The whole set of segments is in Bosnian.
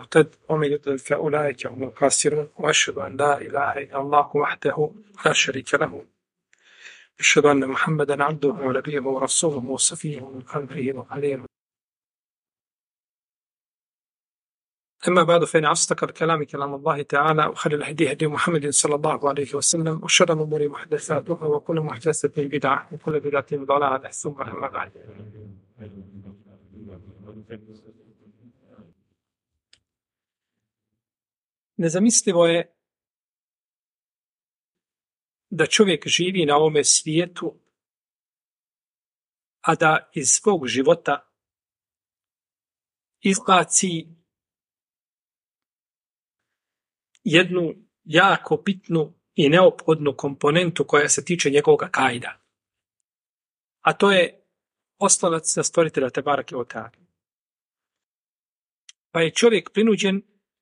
مهتد ومن يضلل فأولئك هم الخاسرون وأشهد أن لا إله إلا الله وحده لا شريك له أشهد أن محمدا عبده ونبيه ورسوله وصفيه من خلقه وخليله أما بعد فإن أصدق الكلام كلام الله تعالى وخير الهدي هدي محمد صلى الله عليه وسلم وشر الأمور محدثاتها وكل محدثة بدعة وكل بدعة ضلالة ثم أما بعد. Nezamislivo je da čovjek živi na ovome svijetu, a da iz svog života izbaci jednu jako bitnu i neophodnu komponentu koja se tiče njegovog akajda. A to je oslonac za stvoritelja Tebarake ve Teala. Pa je čovjek prinuđen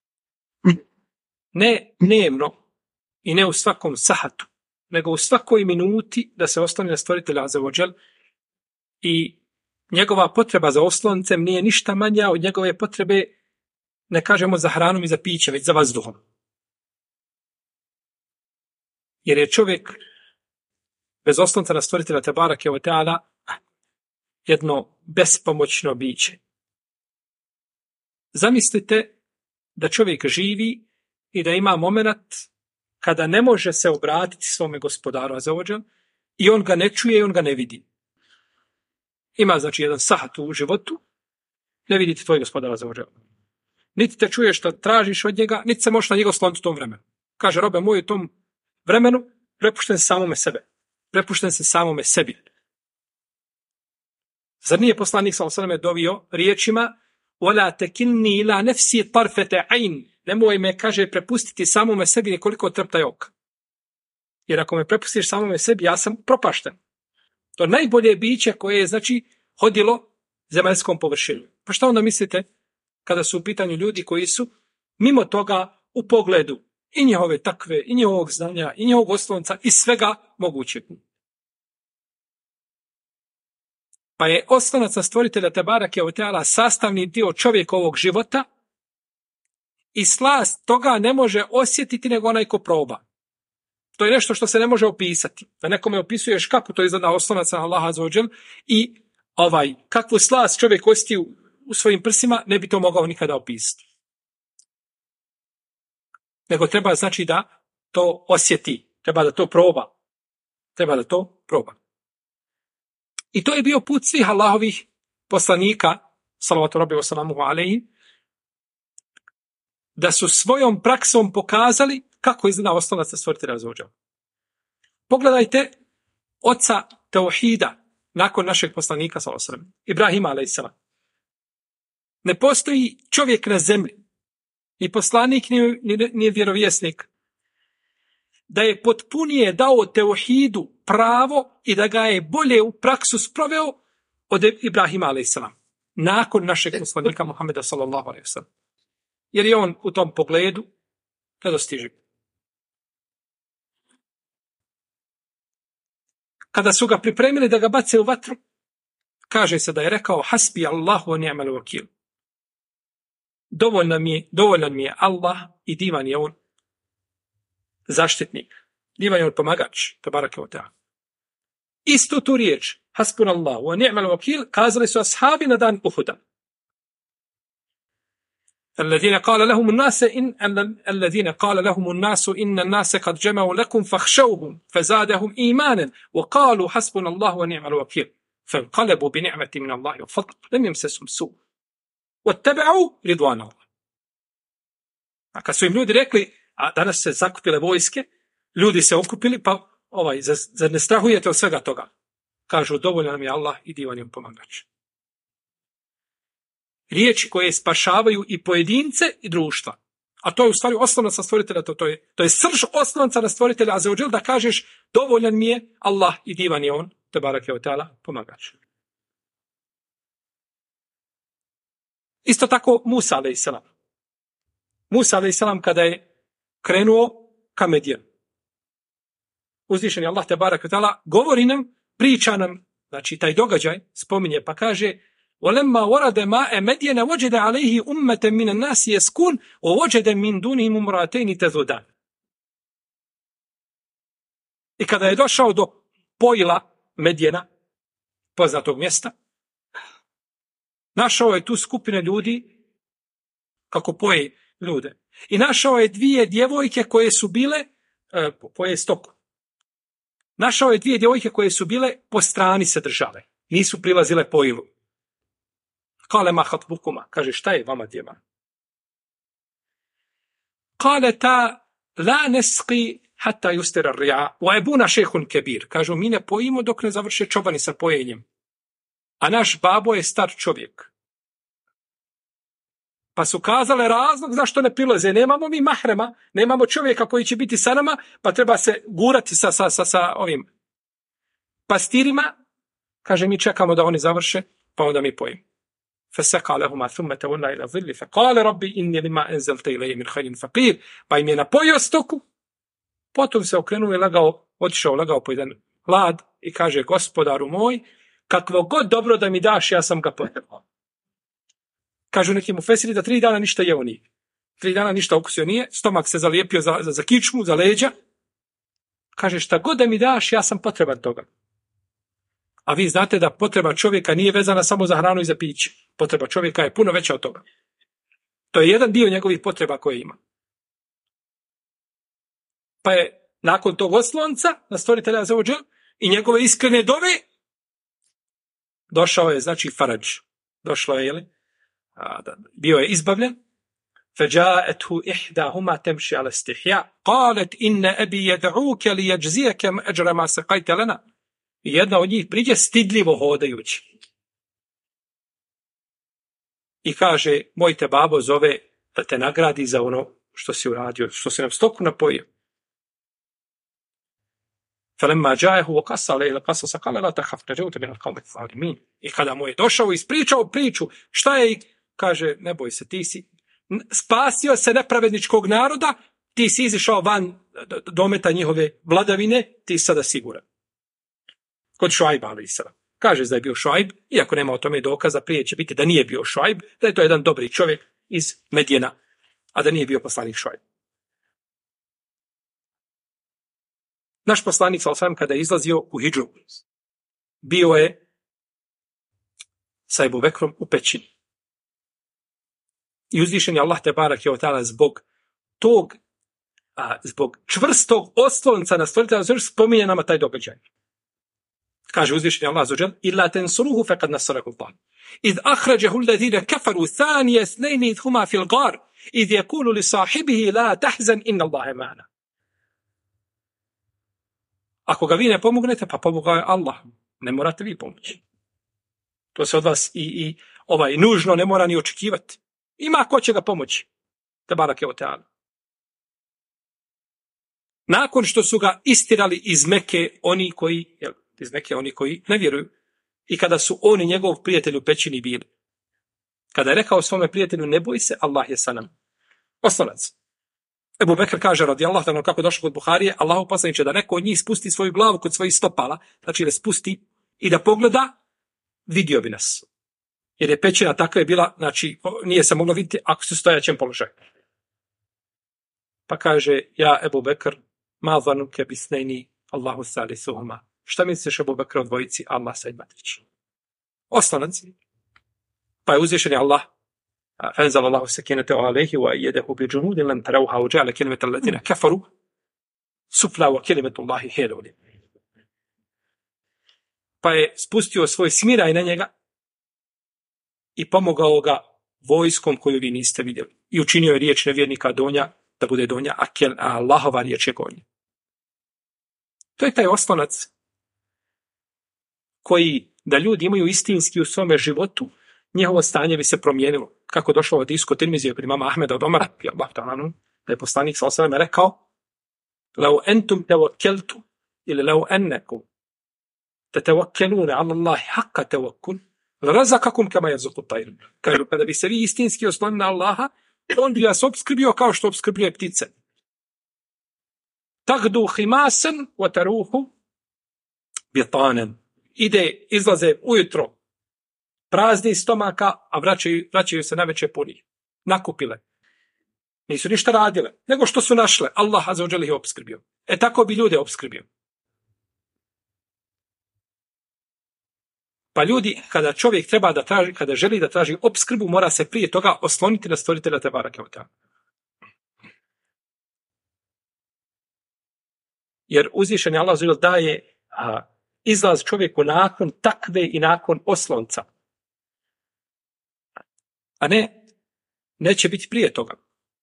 ne dnevno i ne u svakom sahatu, nego u svakoj minuti da se osloni na stvoritelja Azza wa Džel i njegova potreba za osloncem nije ništa manja od njegove potrebe, ne kažemo za hranom i za piće, već za vazduhom. Jer je čovjek bez oslonca na stvoritelja Tebarake ve Teala jedno bespomoćno biće. Zamislite da čovjek živi i da ima moment kada ne može se obratiti svome gospodaru Azza wa Džel i on ga ne čuje i on ga ne vidi. Ima znači jedan sahat u životu, ne vidite tvoj gospodar Azza wa Džel. Niti te čuješ što tražiš od njega, niti se možeš na njega osloniti u tom vremenu. Kaže, robe moj, u tom vremenu prepušten se samome sebe. Prepušten se samome sebi. Zar nije poslanik sallallahu alejhi ve sellem dovio riječima وَلَا تَكِلْنِي إِلَا نَفْسِي طَرْفَةَ عَيْنٍ, nemoj me, kaže, prepustiti samome sebi nekoliko treptaj oka. Jer ako me prepustiš samome sebi, ja sam propašten. To najbolje biće koje je, znači, hodilo zemaljskom površinom. Pa šta onda mislite kada su u pitanju ljudi koji su mimo toga u pogledu i njihove takve, i njihovog znanja, i njihovog oslonca, i svega mogućeg. Pa je oslonac na stvoritelja Tebarake ve Teala sastavni dio čovjekovog života i slast toga ne može osjetiti nego onaj ko proba. To je nešto što se ne može opisati. Da nekome opisuješ kako to izgleda oslonac na Allaha Azza wa Džel i kakvu slast čovjek osjeti u svojim prsima, ne bi to mogao nikada opisati. Nego treba znači da to osjeti, treba da to proba. Treba da to proba. I to je bio put svih Allahovih poslanika, salavatu rabbi wa salamuhu alaihi, da su svojom praksom pokazali kako izgleda oslonac na stvoritelja Azza wa Džel. Pogledajte oca tauhida nakon našeg poslanika, salavatu sallam, Ibrahima alaihi salam. Ne postoji čovjek na zemlji, ni poslanik, ni vjerovjesnik, da je potpunije dao tauhidu pravo i da ga je bolje u praksu sproveo od Ibrahima a.s. nakon našeg poslanika Muhameda sallallahu alejhi ve sellem. Jer je on u tom pogledu nedostiživ. Kada su ga pripremili da ga bace u vatru, kaže se da je rekao hasbi Allahu wa ni'mal wakil. Dovoljan mi je Allah i divan je on zaštitnik. Divan je on pomagač, Tebarake ve Teala. Istu tu riječ, hasbunallahu wa ni'mal wakil, kazali su ashabi na dan Uhuda. الذين قال لهم الناس إن الناس قد جمعوا لكم فاخشوهم فزادهم إيمانا وقالوا حسبنا الله ونعم الوكيل فانقلبوا بنعمة من الله وفضل لم يمسسهم سوء واتبعوا رضوان الله. A kad su im ljudi rekli, a danas se zakupile vojske, ljudi se okupili, pa zar ne strahujete od svega toga? Kažu, dovoljan nam je Allah i divan je pomagač. Riječi koje spašavaju i pojedince i društva. A to je u stvari oslonac na stvoritelja, to je srž oslonca na stvoritelja Azza wa Džel, da kažeš, dovoljan mi je Allah i divan je on, Tebarake ve Teala, pomagač. Isto tako Musa a.s. Musa a.s. kada je krenuo ka Medijanu. Uzvišen je Allah Tebarake ve Teala, govori nam, priča nam, znači taj događaj spominje, pa kaže, وَلَمَّا وَرَدَ مَاءَ مَدْيَنَ وَجَدَ عَلَيْهِ أُمَّةً مِّنَ النَّاسِ يَسْكُونَ وَوَجَدَ مِن دُونِهِمُ امْرَأَتَيْنِ تَذُودَانِ. I kada je došao do pojila Medjena, poznatog mjesta, našao je tu skupine ljudi kako poje ljude. I našao je dvije djevojke koje su bile poje stoku. Našao je dvije djevojke koje su bile po strani se držale. Nisu prilazile pojilu. Kale ma hatbukuma. Kaže, šta je vama djema? Kale ta la nesqi hatta yustira ar-ri'a wa abuna shaykhun kabir. Kažu, mi ne pojimo dok ne završe čobani sa pojenjem. A naš babo je star čovjek. Pa su kazale razlog zašto ne prilaze. Nemamo mi mahrema, nemamo čovjeka koji će biti sa nama, pa treba se gurati sa ovim pastirima. Kaže, mi čekamo da oni završe, pa onda mi pojimo. فَسَقَى لَهُمَا ثُمَّ تَوَلَّى إِلَى الظِّلِّ فَقَالَ رَبِّ إِنِّي لِمَا أَنزَلْتَ إِلَيَّ مِنْ خَيْرٍ فَقِيرٌ. Pa im je napojio stoku, potom se okrenuo i lagao po jedan hlad i kaže, gospodaru moj, kakvo god dobro da mi daš, ja sam ga potrebao. Kažu neki mufesiri da 3 dana ništa jeo nije. 3 dana ništa okusio nije, stomak se zalijepio za kičmu, za leđa. Kaže, šta god da mi daš, ja sam potreban toga. A vi znate da potreba čovjeka nije vezana samo za hranu i za piće. Potreba čovjeka je puno veća od toga. To je jedan dio njegovih potreba koje ima. Pa je nakon tog oslonca na stvoritelja azza wa džel i njegove iskrene dove došao je, znači, faradž. Došlo je, jeli? Bio je izbavljen. فَجَاءَتْهُ إِحْدَاهُمَا تَمْشِي عَلَى اسْتِحْيَاءٍ قَالَتْ إِنَّ أَبِي يَدْعُوكَ لِيَجْزِيَكَ أَجْرَ مَا سَقَيْتَ لَنَا. I jedna od njih priđe stidljivo hodajući. I kaže, moj te babo zove da te nagradi za ono što si uradio, što si nam stoku napojio. فَلَمَّا جَاءَهُ وَقَصَّ عَلَيْهِ الْقَصَصَ قَالَ لَا تَخَفْ نَجَوْتَ مِنَ الْقَوْمِ الظَّالِمِينَ. I kada mu je došao i ispričao priču, šta je, kaže, ne boj se, ti si spasio se nepravedničkog naroda, ti si izišao van dometa njihove vladavine, ti si sada siguran. Kod Šuajba, alejhiselam. Kaže da je bio Šuajb, iako nema o tome dokaza, prije će biti da nije bio Šuajb, da je to jedan dobri čovjek iz Medjena, a da nije bio poslanik Šuajb. Naš poslanik, sallallahu kada je izlazio u hidžu, bio je sa Ebu Bekrom u pećini. I uzvišen je Allah te barak je otala zbog tog, zbog čvrstog oslonca na stvoritelja spominje nama taj događaj. Kaže uzvišeni Allah azza wa džal: "Illa tansuruhu faqad nasarahu Allah. Iz akhrajahu alladhina kafaru thaniya ithnayn idh huma fil ghar, idh yaqulu li sahibihi la tahzan inna Allaha ma'ana." Ako ga vi ne pomognete, pa pomogao je Allah. Ne morate vi pomoći. To se od vas i nužno ne mora ni očekivati. Ima ko će ga pomoći. Tebareke ve teala. Nakon što su ga istirali iz Mekke oni koji ne vjeruju, i kada su oni njegov prijatelj u pećini bili, kada je rekao svome prijatelju ne boj se, Allah je sa nam. Oslonac. Ebu Bekr kaže radijallahu ta'ala kako došlo kod Buharije, Allahu poslaniče da neko od njih spusti svoju glavu kod svojih stopala, znači da spusti i da pogleda, vidio bi nas. Jer je pećina takva je bila, znači nije se moglo vidjeti ako su stojaćem položaju. Pa kaže, ja Ebu Bekr, ma zanuke bisnejni Allahu salisuhuma. Šta misliš Ebu Bekr o dvojici? Allah sa ima treći. Oslonac. Pa je uzvišen je Allah. فأنزل الله سكينته عليه وأيده بجنود لم تروها وجعل كلمة الذين كفروا سفلى وكلمة الله هي العليا. Pa je spustio svoj smiraj na njega i pomogao ga vojskom koju vi niste vidjeli. I učinio je riječ nevjernika donja da bude donja, a Allahova riječ je gornja. To je taj oslonac koji da ljudi imaju istinski u svome životu, njihovo stanje bi se promijenilo. Kako došlo od hadis kod Tirmizije od imama Ahmeda od Omara, da je poslanik sallallahu alejhi ve sellem rekao: "Lau entum tawakkaltu ili lau annakum tatawakkaluna ala Allahi haqqa tawakkul, razaqakum kama yarzuqu at-tayr." Kažu, kada bi se vi istinski oslonili na Allaha, on bi vas opskrbio kao što opskrbljuje ptice. Tagdu khimasan wa taruhu bitanan. Izlaze ujutro prazni stomaka, a vraćaju se navečer puni. Nakupile. Nisu ništa radile, nego što su našle. Allah azza wa dželle ih opskrbio. Tako bi ljude opskrbio. Pa ljudi, kada čovjek treba da traži, kada želi da traži opskrbu, mora se prije toga osloniti na stvoritelja tebareke ve teala. Jer uzvišeni Allah azza wa dželle daje izlaz čovjeku nakon takve i nakon oslonca. A ne, neće biti prije toga.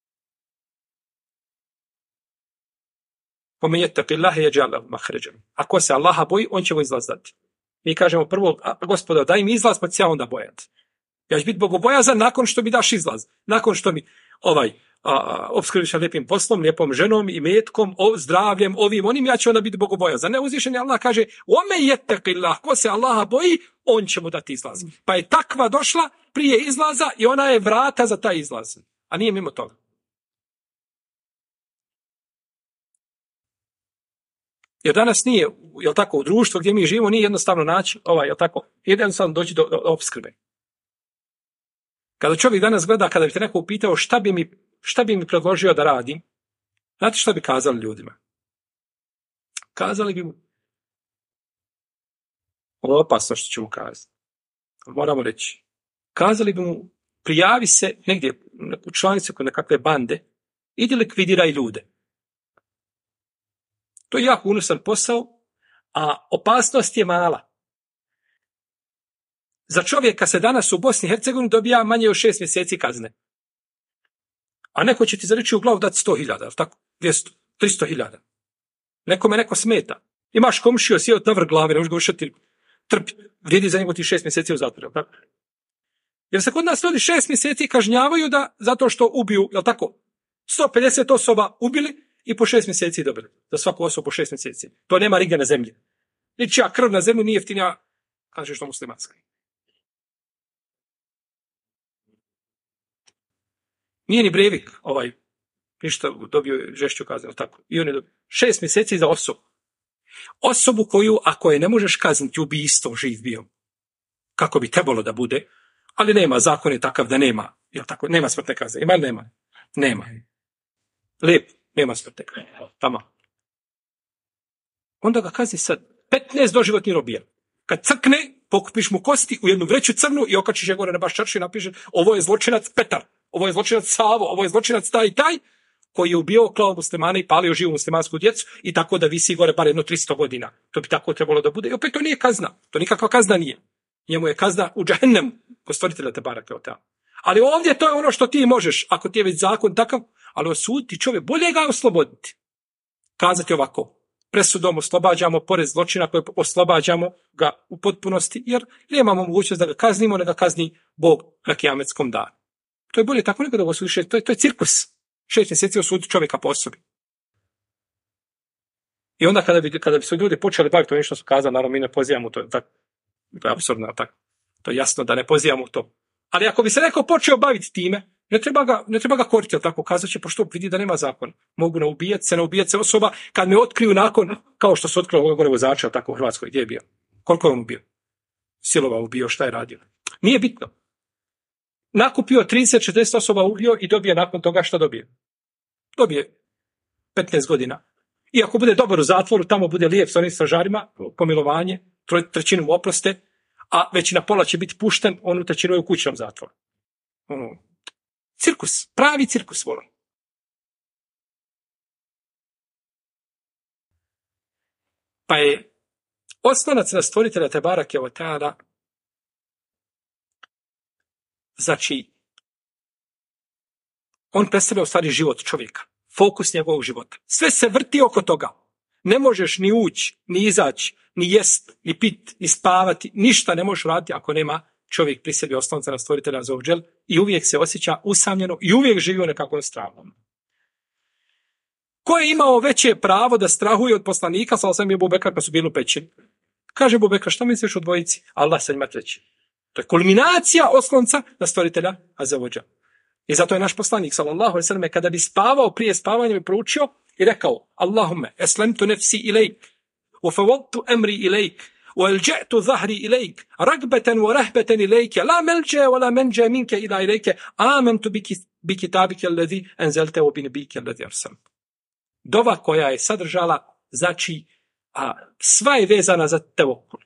وَمَنْ يَتَّقِ اللَّهَ يَجْعَلْ لَهُ مَخْرَجًا. Ako se Allaha boji, on će mu izlaz dati. Mi kažemo prvo, Gospodo, daj mi izlaz, pa ću ja onda bojati. Ja ću biti bogobojazan nakon što mi daš izlaz. Nakon što mi opskrbiš lijepim poslom, lijepom ženom i metkom, zdravljem, ovim, onim, ja ću onda biti bogobojazan. Ne, uzvišeni Allah kaže, وَمَنْ يَتَّقِ اللَّهَ. Ko se Allaha boji, on će mu dati izlaz. Pa je takva došla prije izlaza i ona je vrata za taj izlaz. A nije mimo toga. Jer danas nije, jel tako, u društvu gdje mi živimo, nije jednostavno naći, jel tako, jednostavno doći do opskrbe. Kada čovjek danas gleda, kada bi te neko upitao šta bi mi predložio da radim, znate šta bi kazali ljudima? Kazali bi mu, ovo je opasno što ću mu kazati. Moramo reći. Kazali bi mu, prijavi se negdje u članicu kod nekakve bande, idi likvidiraj ljude. To je jako unosan posao, a opasnost je mala. Za čovjeka se danas u Bosni i Hercegovini dobija manje od 6 mjeseci kazne. A neko će ti za reći u glavu dati 100.000, tako? 200, 300.000. Nekome neko smeta. Imaš komšiju, sjeo na vrh glave, ne možeš ga ušati, trpi, vrijedi za njegu ti 6 mjeseci u zatvoru. Tako? Jer se kod nas ljudi 6 mjeseci kažnjavaju zato što ubiju, jel tako? 150 osoba ubili, i po 6 mjeseci dobili. Za svaku osobu po 6 mjeseci. To nema rigde na zemlji. Ničija krv na zemlji nije jeftinija, kaže što muslimanska. Nije ni Breivik, ništa dobio žešću kaznu, tako. I on je dobio 6 mjeseci za osobu. Osobu koju, ako je ne možeš kazniti ubijstvom, živ bio. Kako bi trebalo da bude, ali nema, zakon je takav da nema. Jel tako? Nema smrtne kazne. Ima ili nema? Nema. Lijepo. Nema smrtne kazne. Tamo. Onda ga kazni sad 15 doživotnih robija. Kad crkne, pokupiš mu kosti u jednu vreću crnu i okačiš je gore na baš čaršu i napišeš ovo je zločinac Petar, ovo je zločinac Savo, ovo je zločinac taj i taj, koji je ubio, klao muslimane i palio živu muslimansku djecu i tako da visi gore bar jedno 300 godina. To bi tako trebalo da bude. I opet to nije kazna. To nikakva kazna nije. Njemu je kazna u džahennemu, kod stvoritelja tebareke ve teala. Ali ovdje to je ono što ti možeš, ako ti je već zakon takav, ali osuditi čovjek, bolje ga osloboditi. Kazati ovako, presudom oslobađamo porez zločina koje oslobađamo ga u potpunosti, jer nemamo mogućnost da ga kaznimo, ne ga kazni Bog na kijametskom danu. To je bolje tako nego da ga osudi, to je cirkus. 6 mjeseci osuditi čovjeka po osobi. I onda kada bi su ljudi počeli baviti to nešto su kazali, naravno mi ne pozivamo to, tako, to je apsurdno, tako. To je jasno da ne pozivamo to. Ali ako bi se neko počeo baviti time, ne treba ga koriti, ali tako kazat će, pošto vidi da nema zakona. Mogu naubijati se osoba kad me otkriju nakon, kao što su otkrili gore vozača, ali tako u Hrvatskoj, gdje je bio? Koliko je on ubio? Silovao ubio, šta je radio? Nije bitno. Nakupio 30-40 osoba ubio i dobije nakon toga šta dobije? Dobije 15 godina. I ako bude dobar u zatvoru, tamo bude lijep s onim stražarima, pomilovanje, 3/3 oproste, a već na pola će biti pušten, on u 1/3 je u kućnom zatvoru. Cirkus, pravi cirkus volim. Pa je osnovac na stvoritelja tebareke ve teala, znači, on predstavlja u stvari život čovjeka, fokus njegovog života. Sve se vrti oko toga. Ne možeš ni ući, ni izaći, ni jest, ni pit, ni spavati, ništa ne možeš raditi ako nema čovjek pri sebi osnovca na stvoritelja azza wa džel i uvijek se osjeća usamljeno i uvijek živi u nekakvom strahu. Ko je imao veće pravo da strahuje od poslanika, sallallahu alejhi ve sellem, Ebu Bekr kad su bili u pećini? Kaže Ebu Bekr, šta misliš o dvojici? Allah sa njima treći. To je kulminacija oslonca na stvoritelja azza wa džel. I zato je naš poslanik, sallallahu alejhi ve sellem, kada bi spavao, prije spavanja bi proučio i rekao: Allahumme eslamtu nafsi ilejk wa fawwadtu amri ilejk وَالْجَأْتُ ظَهْرِي إِلَيْكَ رَغْبَةً وَرَهْبَةً إِلَيْكَ لَا مَلْجَأَ وَلَا مَنْجَأَ مِنْكَ إِلَّا إِلَيْكَ آمَنْتُ بِكِتَابِكَ الَّذِي أَنزَلْتَ وَبِنَبِيِّكَ الَّذِي أَرْسَلْتَ. Dova koja je sadržala, znači, sva je vezana za tevokul.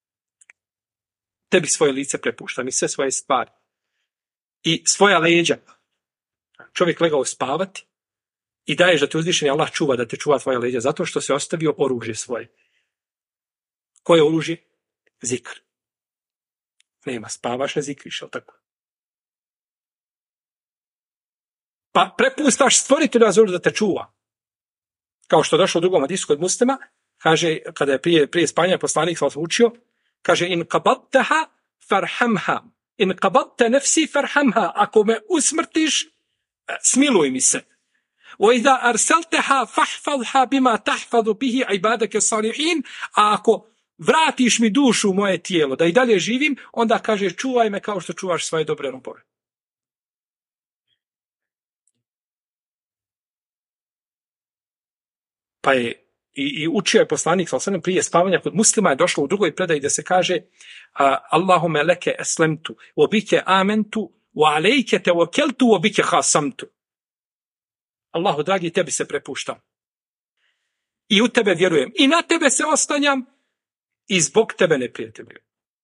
Tebi svoje lice prepuštam i sve svoje stvari. I svoja leđa. Čovjek legao spavati i daješ da te uzvišeni Allah čuva, da te čuva tvoja leđa, zato što se ostavio oružje svoje. Koje oružje? Zikr. Nema, spavaš, ne zikriš, je li tako? Pa prepustaš stvoritelju da te čuva. Kao što je došlo u drugom hadisu kod Muslima, kaže, kada je prije spanja poslanik sam učio, kaže, in qabadtaha farhamha, in qabadta nafsi farhamha, ako me usmrtiš, smiluj mi se. وَإِذَا أَرْسَلْتَهَا فَحْفَظْهَا بِمَا تَحْفَظُ بِهِ عِبَادَكَ الصَّالِحِينَ. A ako vratiš mi dušu u moje tijelo, da i dalje živim, onda kaže, čuvaj me kao što čuvaš svoje dobre robove. Pa je i učio je poslanik sallallahu prije spavanja kod Muslima, je došlo u drugoj predaji da se kaže Allahume leke eslemtu wa bike amentu wa alejke tevakkeltu wa bike hasamtu. Allahu dragi, tebi se prepuštam i u tebe vjerujem i na tebe se oslanjam i zbog tebe neprijatelju.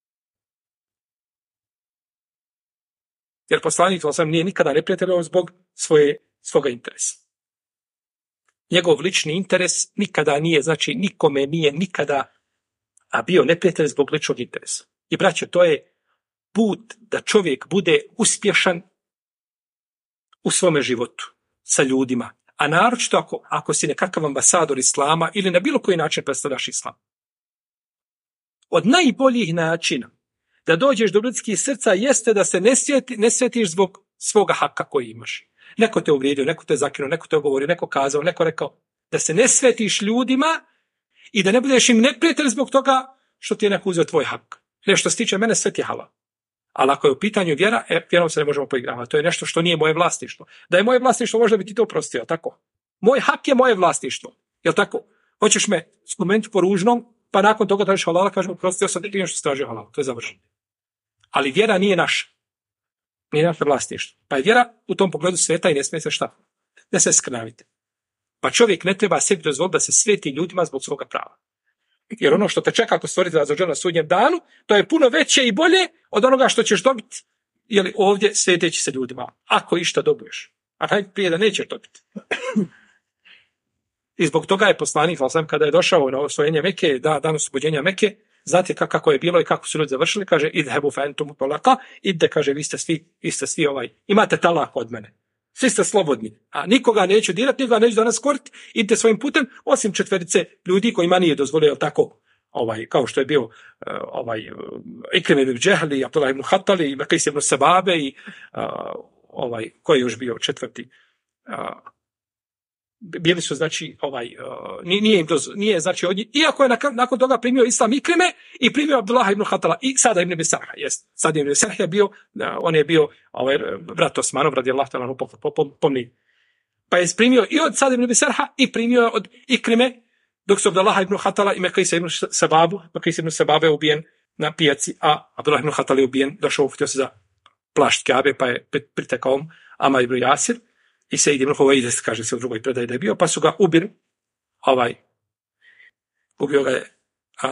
Jer poslanik sallallahu nije nikada neprijateljio zbog svoga interesa. Njegov lični interes nikada nije, znači nikome nije nikada bio neprijatelj zbog ličnog interesa. I braćo, to je put da čovjek bude uspješan u svome životu sa ljudima, a naročito ako si nekakav ambasador islama ili na bilo koji način predstavljaš islam. Od najboljih načina da dođeš do ljudskih srca jeste da se ne sjetiš zbog svoga haka koji imaš. Neko te uvrijedio, neko te zakinuo, neko te ogovorio, neko kazao, neko rekao. Da se ne svetiš ljudima i da ne budeš im neprijatelj zbog toga što ti je neko uzeo tvoj hak. Nešto se tiče mene, sve ti je halal. Ali ako je u pitanju vjera, vjerom se ne možemo poigravati. To je nešto što nije moje vlasništvo. Da je moje vlasništvo, možda bi ti to oprostio, tako? Moj hak je moje vlasništvo. Jel tako? Hoćeš me spomenuti po ružnom, pa nakon toga tražiš halala, kažem, oprostio sam ti što se traži halal. To je završeno. Ali vjera nije naša. Nije naše vlasništvo. Pa je vjera u tom pogledu sveta i ne smije se šta? Ne se skrnavite. Pa čovjek ne treba sebi dozvoliti da se sveti ljudima zbog svoga prava. Jer ono što te čeka ako stvoritelj za na sudnjem danu, to je puno veće i bolje od onoga što ćeš dobiti ovdje sveteći se ljudima. Ako išta dobiješ. A najprije da nećeš dobiti. I zbog toga je poslanik, kada je došao na osvojenje Mekke, dan oslobođenja Mekke, znate kako je bilo i kako su ljudi završili, kaže, idhebu fa entum tolaka, idde, kaže, vi ste svi imate talak od mene. Svi ste slobodni, a nikoga neću dirati, nikoga neću danas koriti, idite svojim putem, osim 4 ljudi kojima nije dozvolio tako, kao što je bio Ikrim ibn Džehl i Abdullah ibn Hatali i Mekis ibn Sebabe i koji je još bio 4. Bili su, znači, nije, znači, iako je nakon toga primio Islam Ikrime i primio Abdullah ibn Hatala i Sada ibn Besarha, jest. Sada ibn Besarha je bio, on je bio brat Osmanov, radijallahu ta'ala, pomni. Pa je primio i od Sada ibn Besarha i primio od Ikrime, dok su Abdullah ibn Hatala i Mekis ibn Sebabu, Mekis ibn Sebabe je ubijen na pijaci, a Abdullah ibn Hatala je ubijen, došao, htio se za plašt Kabe, pa je pritekao Amar ibn Jasir. I Sejid ibn Huvejdes, kaže se u drugoj predaji da je bio, pa su ga ubili. Ubio ga je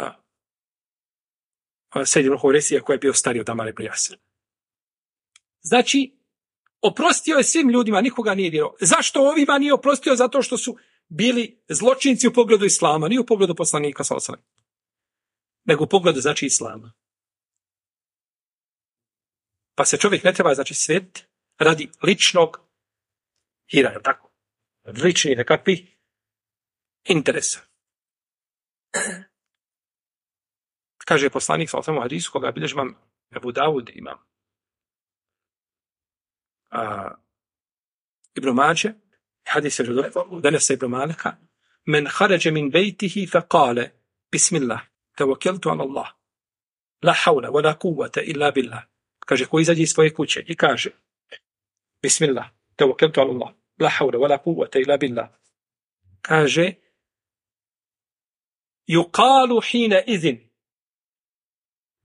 Sejid ibn Huvejdes, koji je bio stariji od Amara ibn Jasira. Znači, oprostio je svim ljudima, nikoga nije dirao. Zašto ovima nije oprostio? Zato što su bili zločinci u pogledu islama, nije u pogledu poslanika sallallahu alejhi ve sellem, nego u pogledu, znači, islama. Pa se čovjek ne treba, znači, svetiti radi ličnog hira, je tako? Lični nekakvih interesa. Kaže poslanik sallallahu alejhi ve sellem u hadisu koga bilježi imam Ebu Davud, imam Ibn Mađe, hadis je Denesa ibn Malika, men harađe min bejtihi fa kale, bismillah, tawakkeltu ala Allah, la hawla wa la kuvvata illa billah. Kaže, ko izađe iz svoje kuće i kaže, bismillah, tawakkeltu ala Allah, la hawla wa la kuvvata illa billah. Kaže, yuqalu hina idhin,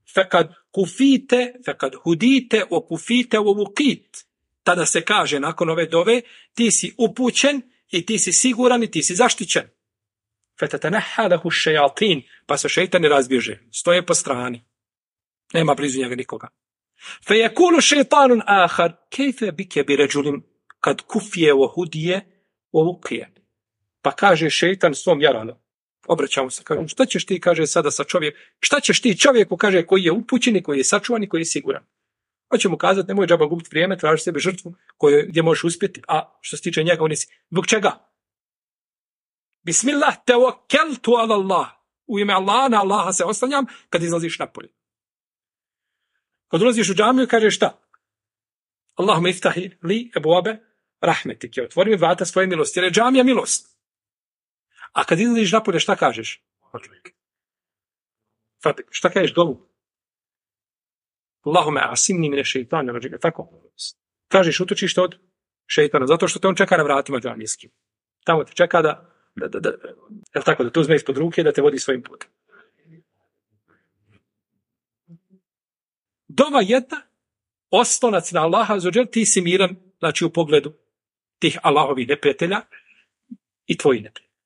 fekad kufite, fekad hudite, o kufite, o vukit. Tada se kaže nakon ove dove, ti si upućen i ti si siguran i ti si zaštićen. Fetateneha lehu šejatin, pa se šeitani razbježe, stoje po strani. Nema blizu njega nikoga. Fejekulu šeitanun ahar, kejfe bike bi ređulim kad kufije o hudije o vukije. Pa kaže šeitan svom jaranu, obraćamo se, kaže, šta ćeš ti, kaže, sada sa čovjekom, šta ćeš ti čovjeku, kaže, koji je upućen i koji je sačuvan i koji je siguran. Hoće mu kazati, nemoj džaba gubiti vrijeme, traži sebe žrtvu gdje možeš uspjeti, a što se tiče njega, on je zbog čega? Bismillah, tevakkeltu ala Allah. U ime Allaha, na Allaha se oslanjam kad izlaziš napolje. Kad ulaziš u džamiju, kaže šta? Allahumma iftahi li ebuabe rahmetik. Otvori mi vrata svoje milosti, jer je džamija milost. A kad izlaziš napolje, šta kažeš? Šta kažeš dovu? Allahume asimni mine šeitana, tako? Kažeš utočište od šeitana, zato što te on čeka na vratima džamijskim. Tamo te čeka da te uzme ispod ruke da te vodi svojim putem. Dova jedna, oslonac na Allaha, ti si miran, znači u pogledu tih Allahovih neprijatelja i tvojih neprijatelja.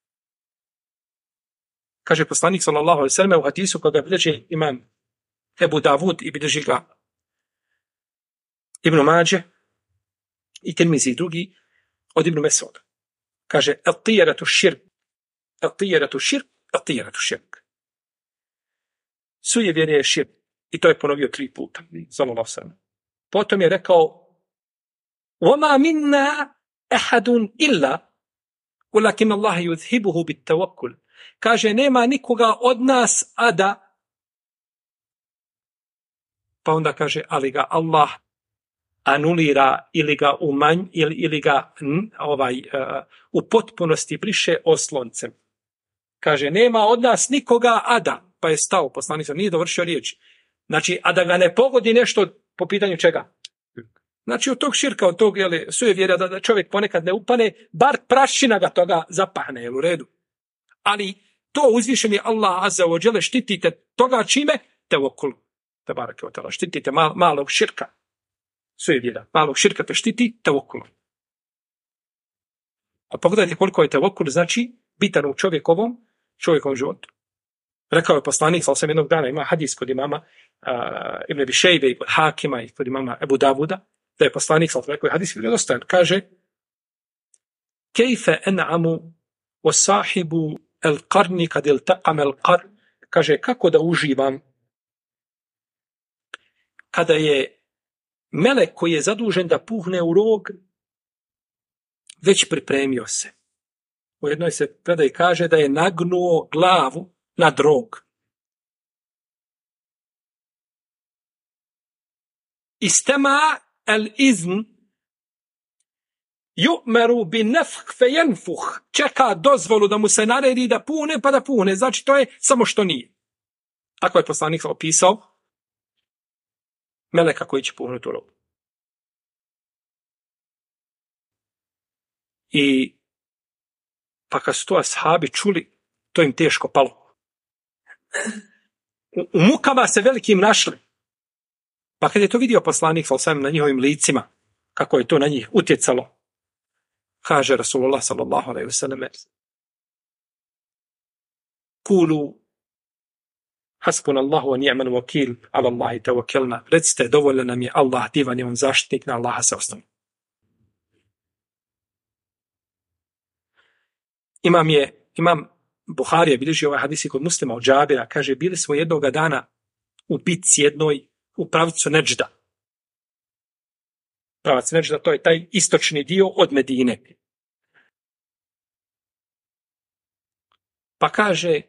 Kaže poslanik sallallahu alejhi ve sellem u hadisu koga bilježi imam Ebu Davud i bilježi ga Ibn Mađe i Tirmizi i drugi od Ibn Mesuda. Kaže, el-tijeratu širk, el-tijeratu širk, el-tijeratu širk. Sujevjerje je širk. I to je ponovio 3 puta. Sallallahu alejhi ve sellem. Potom je rekao, وَمَا مِنَّا أَحَدٌ إِلَّا وَلَكِنَ اللَّهَ يُذْهِبُهُ بِالتَّوَكُّلِ. Kaže, nema nikoga od nas, a da. Pa onda kaže, ali ga Allah anulira ili ga umanj, ili ga u potpunosti briše osloncem. Kaže, nema od nas nikoga, a da. Pa je stao poslanik, nije dovršio riječi. Znači, a da ga ne pogodi nešto po pitanju čega? Znači, od tog širka, od tog sujevjerja da čovjek ponekad ne upane, bar prašina ga toga zapahne, jel u redu? Ali to uzvišeni Allah azza wa dželle štitite toga čime? Tevokul. Tebareke ve teala. Štitite malog širka. Sujevjerja. Malog širka te štiti tevokul. A pogledajte koliko je tevokul znači bitan u čovjekovom životu. Rekao je poslanik, sallallahu alejhi ve sellem, jednog dana ima hadis kod imama Ibn Abi Šejbe i kod Hakima i kod imama Ebu Davuda, da je poslanik, sallallahu alejhi ve sellem, rekao je hadis vjerodostojan, kaže kejfe en'amu o sahibu el qarni kad iltaqam el qarn, kaže kako da uživam kada je melek koji je zadužen da puhne u rog već pripremio se. U jednoj se predaji kaže da je nagnuo glavu na drog. Istema el izn ju'meru bi nefh fe jenfuh. Čeka dozvolu da mu se naredi da pune, pa da pune. Znači to je samo što nije. Tako je poslanik opisao meleka koji će puhnuti u rog. I pa kad su to ashabi čuli, to im teško palo. U mukama se velikim našli. Pa kad je to vidio poslanik sallallahu na njihovim licima, kako je to na njih utjecalo, kaže Rasulullah sallallahu alejhi ve sellem: "Kulu hasbunallahu wa ni'mal wakil, ala Allahi tawakkalna." Recite, dovoljan nam je Allah, divan je on zaštitnik, na Allaha se oslonimo. Imam Buharija bilježi ovaj hadis kod Muslima od Džabira, kaže, bili smo jednoga dana u bitci jednoj u pravcu Nedžda. Pravac Nedžda, to je taj istočni dio od Medine. Pa kaže,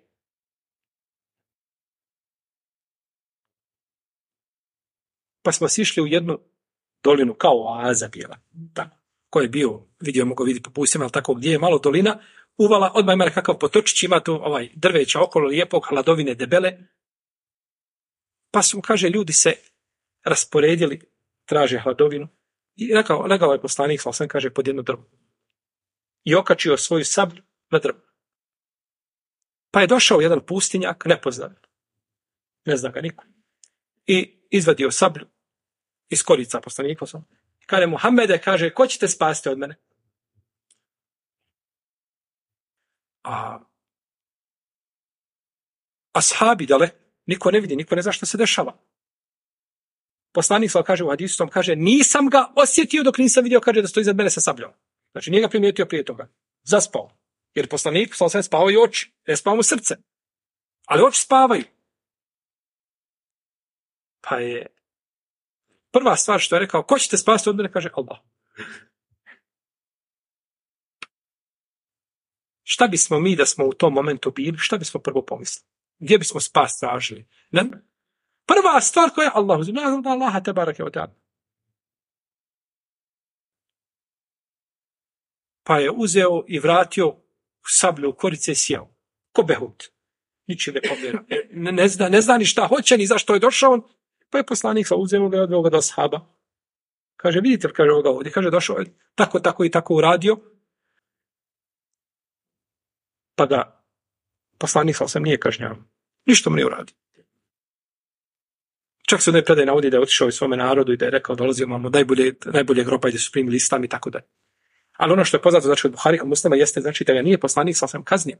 pa smo sišli u jednu dolinu, kao oaza bila. Tako. Ko je bio, vidio, mogo vidjeti po pustima, ali tako gdje je malo dolina, uvala, odmah ima nekakav potočić, ima tu drveća okolo, lijepog, hladovine debele. Pa su, kaže, ljudi se rasporedili, traže hladovinu. I legao je poslanik, sam kaže, pod jedno drvo. I okačio svoju sablju na drvo. Pa je došao jedan pustinjak, nepoznat. Ne zna ga niko. i izvadio sablju iz korica poslanika. Kaže Muhammede, kaže, ko će te spasiti od mene? A ashabi dale, niko ne vidi, niko ne zna što se dešava. Poslanik kaže u hadisu, kaže, nisam ga osjetio dok nisam vidio, kaže, da stoji iznad mene sa sabljom. Znači nije ga primijetio prije toga. Zaspao. Jer poslanik sve spavao i oči, ne spavao mu srce. Ali oči spavaju. Pa je prva stvar što je rekao, ko će te spasiti od mene, kaže Allah. Šta bismo mi da smo u tom momentu bili, šta bismo prvo pomislili? Gdje bismo spas tražili? Ne? Prva stvar koja je Allah te barake od ta'ala. Pa je uzeo i vratio u sablju u korice i sjeo. Ko behut. Ničim ne pomjera. Ne zna ni šta hoće, ni zašto je došao. Pa je poslanik uzeo ga i odveo ga do ashaba. Kaže, vidite li, kaže ovoga ovdje. Kaže, došao je tako i tako uradio. Pa ga poslanik sam nije kažnjavao. Ništa mu nije uradio. Čak se u predaj navodi da je otišao i svome narodu i da je rekao, dolazio imamo najbolje groba gdje su primili islam i tako da. Ali ono što je poznato, znači od Buharika muslima, jeste znači da ga nije poslanik sam kaznio.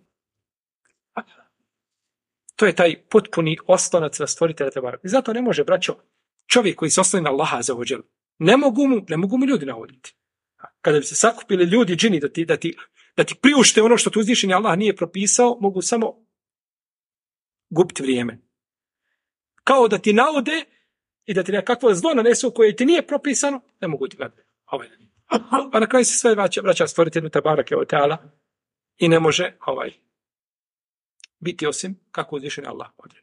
To je taj potpuni oslonac na stvoritelja te barake. I zato ne može, braćo, čovjek koji se osloni na Allaha azza ne mogu mu ljudi navoditi. Kada bi se sakupili ljudi, džini, da ti priušte ono što tu uzvišeni Allah nije propisao, mogu samo gubiti vrijeme. Kao da ti navode i da ti nekakvo zlo nanesu koje ti nije propisano, ne mogu ti gledati. Pa na kraju se sve vraća stvoritelju te barake od ta'ala i ne može biti osim kako uzvišeni Allah odredi.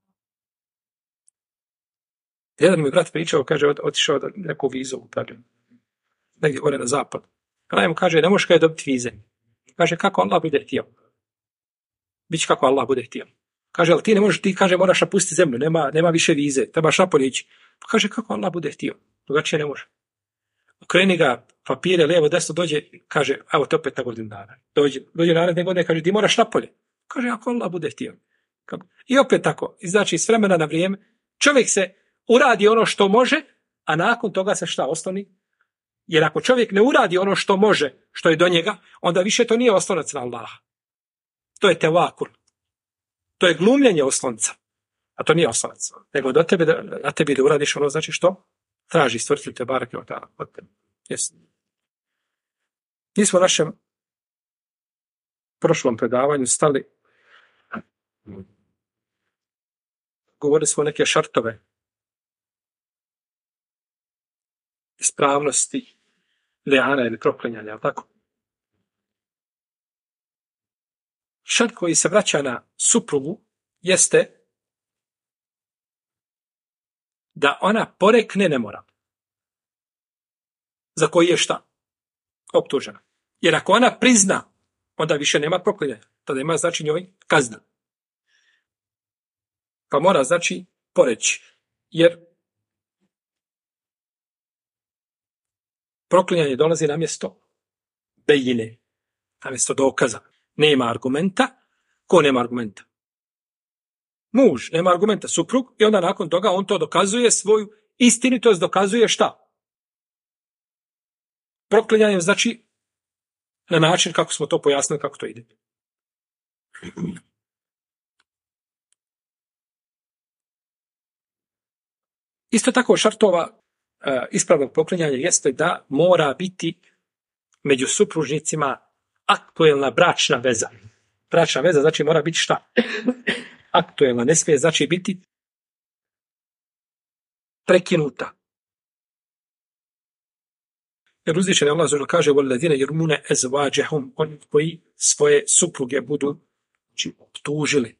Jedan mi brat pričao, kaže, otišao da neku vizu upravljaju. Negdje gore na zapad. Kada mu kaže, ne možeš kada dobiti vize. Kaže, kako Allah bude htio. Biće kako Allah bude htio. Kaže, ali ti ne možeš, ti kaže, moraš napustiti zemlju, nema više vize, trebaš napolje ići. Pa kaže, kako Allah bude htio. Drugačije ne može. Okreni ga papire, lijevo, desno, dođe, kaže, evo te opet na godinu dana. Dođe naredne godine, kaže, ti moraš napolje. Kaže, ako Allah bude htio. I opet tako, znači s vremena na vrijeme, čovjek se uradi ono što može, a nakon toga se šta osloni? Jer ako čovjek ne uradi ono što može, što je do njega, onda više to nije oslonac na Allaha. To je tevakul. To je glumljenje oslonca. A to nije oslonac. Nego na tebi da uradiš ono, znači što? Traži stvoritelj te barake od tebe. Yes. Mi smo u našem prošlom predavanju stali, govorili smo neke šartove ispravnosti liana ili proklinjanja, ali tako? Šart koji se vraća na suprugu jeste da ona porekne nemoral. Za koji je šta? Optužena. Jer ako ona prizna, onda više nema proklinjanja. Tada ima znači njoj kazna. Pa mora znači poreći. Jer proklinjanje dolazi na mjesto bejine. Na mjesto dokaza. Nema argumenta. Ko nema argumenta? Muž nema argumenta, suprug, i onda nakon toga on to dokazuje, svoju istinitost dokazuje šta? Proklinjanjem znači na način kako smo to pojasnili, kako to ide. Isto tako šartova ispravnog proklinjanja jeste da mora biti među supružnicima aktuelna bračna veza. Bračna veza znači mora biti šta? Aktuelna, ne smije znači biti prekinuta. Jer uzvišeni Allah kaže وَالَّذِينَ يَرْمُونَ أَزْوَاجَهُمْ oni koji svoje supruge budu optužili.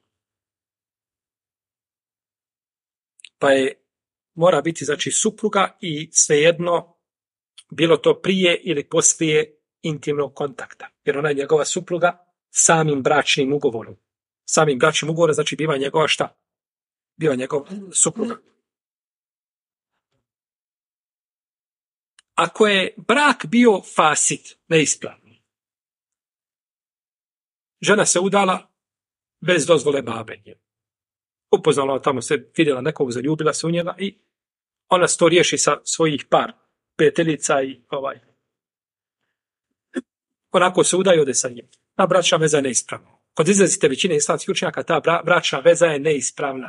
Pa mora biti znači supruga i svejedno bilo to prije ili poslije intimnog kontakta. Jer ona je njegova supruga samim bračnim ugovorom. Samim bračnim ugovorom znači biva njegova šta? Biva njegov supruga. Ako je brak bio fasid, neispravni, žena se udala bez dozvole babe. upoznala, tamo se vidjela nekog, zaljubila se u njega i ona se to riješi sa svojih par prijateljica i onako se udaje ode sa njim. Ta bračna veza je neispravna. Kod izrazite većine islamskih učenjaka ta bračna veza je neispravna.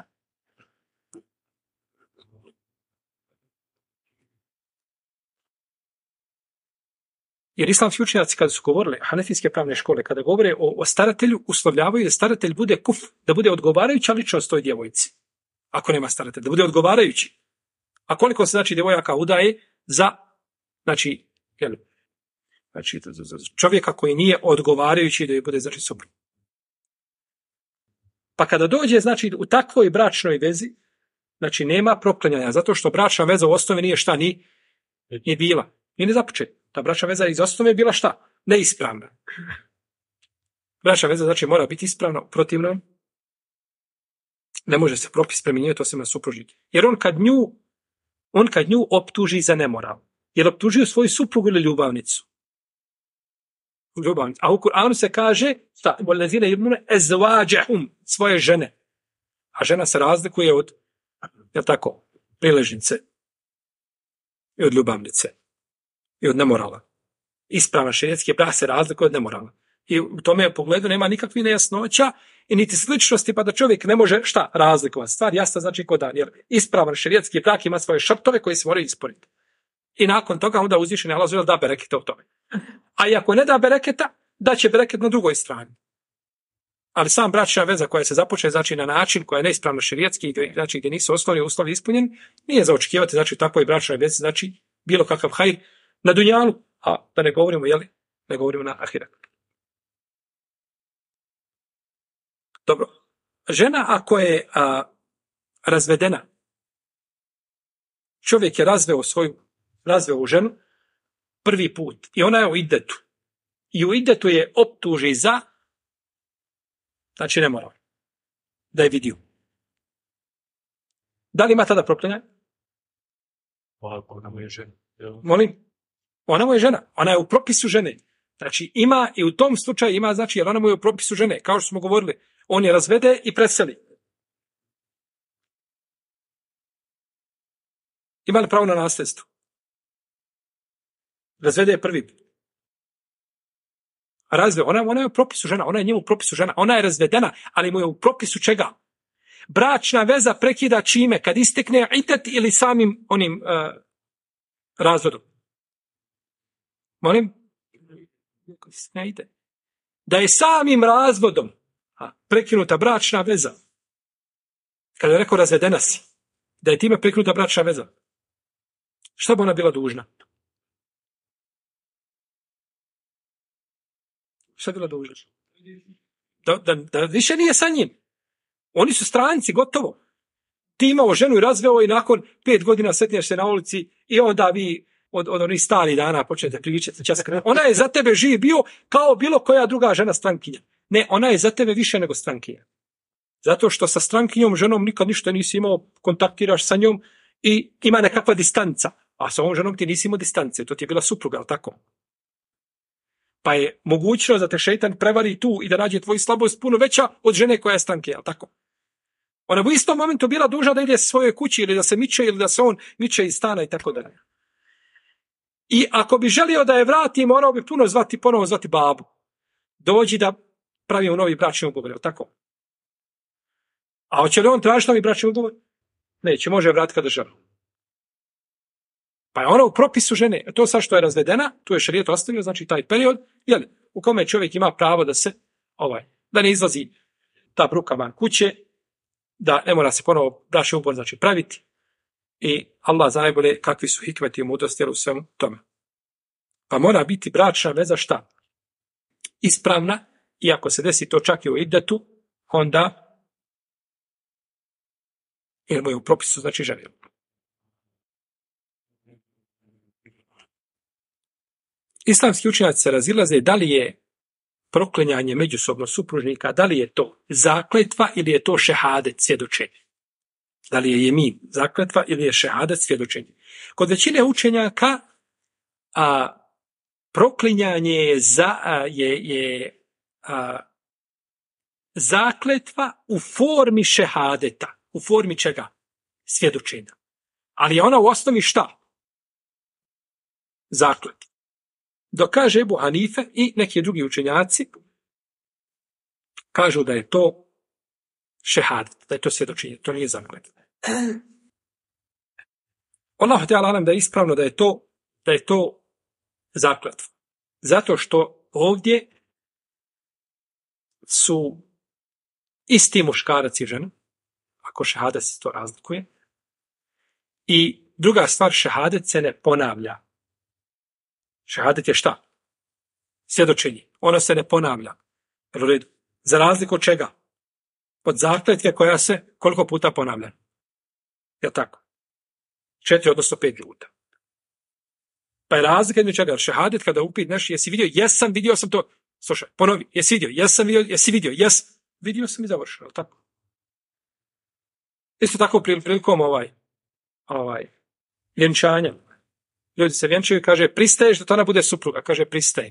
Jer islamski učenjaci kada su govorili, hanefijske pravne škole, kada govore o staratelju, uslovljavaju da staratelj bude kuf, da bude odgovarajuća ličnost toj djevojci. Ako nema staratelj, da bude odgovarajući. A koliko se znači djevojaka udaje za čovjeka koji nije odgovarajući da je bude znači suprug. Pa kada dođe znači u takvoj bračnoj vezi, znači nema proklanjanja, zato što bračna veza u osnovi nije šta nije bila, nije započeta. Ta bračna veza iz osnove je bila šta? Neispravna. Bračna veza znači mora biti ispravna, u protivnom ne može se propis primjenjivati osim na supružnike. Jer on kad nju optuži za nemoral, jer optužio svoju suprugu ili ljubavnicu. A u Kur'anu se kaže šta? Volezine ibnune ezvađehum, svoje žene. A žena se razlikuje od, jel tako, priležnice i od ljubavnice i od nemorala. Ispravan šerijetski brak se razlikuje od nemorala. I u tome pogledu nema nikakvih nejasnoća i niti sličnosti, pa da čovjek ne može šta razlikovati. Stvar jasna znači kod dan, jer ispravan šerijetski brak ima svoje šartove koji se moraju isporiti. I nakon toga onda uzvišeni Allah da bereketa u tome. A i ako ne da bereketa, da će bereket na drugoj strani. Ali sam bračna veza koja se započne znači na način koja je neispravno šerijetski, znači gdje nisu osnovni uslovi ispunjeni, nije za očekivati znači u takvoj bračnoj vezi znači bilo kakav hajr na dunjalu, a da ne govorimo ne govorimo na ahiret. Dobro. Žena ako je razvedena, čovjek je razveo u ženu prvi put i ona je u iddetu. I u iddetu je optuži za, znači ne mora, da je vidio. Da li ima tada proklinjanje? Ona mu je žena. Molim? Ona mu je žena. Ona je u propisu žene. Znači ima i u tom slučaju ima, znači jer ona mu je u propisu žene. Kao što smo govorili, on je razvede i preseli. Ima li pravo na nasljedstvo? Razvede je prvi put. Ona je u propisu žena, ona je njemu u propisu žena, ona je razvedena, ali mu je u propisu čega? Bračna veza prekida čime? Kad istekne idet ili samim onim razvodom? Molim? Ne ide. Da je samim razvodom prekinuta bračna veza. Kada je rekao razvedena si, da je time prekinuta bračna veza. Šta bi ona bila dužna? Šta je bila dužna? Da više nije sa njim. Oni su stranci, gotovo. Ti imao ženu i razveo i nakon 5 godina sretneš se na ulici i onda vi od onih starih dana počnete pričati. Ona je za tebe živ bio kao bilo koja druga žena strankinja. Ne, ona je za tebe više nego strankinja. Zato što sa strankinjom ženom nikad ništa nisi imao, kontaktiraš sa njom i ima nekakva distanca. A sa ovom ženom ti nisi imao distance, to ti je bila supruga, ali tako? Pa je mogućnost da te šejtan prevari tu i da nađe tvoju slabost puno veća od žene koja je strankinja, ali tako? Ona u istom momentu bila dužna da ide svojoj kući ili da se miče ili da se on miče iz stana i tako dalje. I ako bi želio da je vrati, morao bi ponovo zvati babu. Dođi da pravimo novi bračni ugovor, je tako? A hoće li on tražiti novi bračni ugovor? Neće, može vratiti kada želi. Pa je ona u propisu žene. To sad što je razvedena, tu je šerijet ostavio, znači taj period, u kome čovjek ima pravo da se, da ne izlazi ta bruka van kuće, da ne mora se ponovo bračni ugovor znači praviti. I Allah zna najbolje kakvi su hikmeti i mudrosti u svemu tome. Pa mora biti bračna veza šta? Ispravna, i ako se desi to čak i u iddetu, onda jer mu je u propisu znači ženio. Islamski učenjaci se razilaze da li je proklinjanje međusobno supružnika, da li je to zakletva ili je to šehadet, svjedočenje. Da li je jemin zakletva ili je šehadet, svjedočenje. Kod većine učenjaka proklinjanje je zakletva u formi šehadeta. U formi čega? Svjedočenja. Ali je ona u osnovi šta? Zakletva. Dok kaže Ebu Hanife i neki drugi učenjaci, kažu da je to šehadet, da je to svjedočenje, to nije zakletva. Allah te alam da je ispravno da je to zakletva. Zato što ovdje su isti muškarac i žena, ako šehadet se to razlikuje. I druga stvar, šehadet se ne ponavlja. Šehadet je šta? Svjedočenje. Ono se ne ponavlja. Za razliku od čega? Od zakletve koja se koliko puta ponavlja? Je tako? 4 odnosno 5 puta. Pa je razlika između čega? Šehadet kada upit nešto, jesi vidio? Jesam, vidio sam to. Slušaj, ponovi, jesi vidio? Jesam vidio, jesi vidio? Vidio sam i završio, tako? Isto tako prilikom vjenčanja. Ljudi se vjenčaju i kaže, pristaješ da to ona bude supruga? Kaže, pristajem.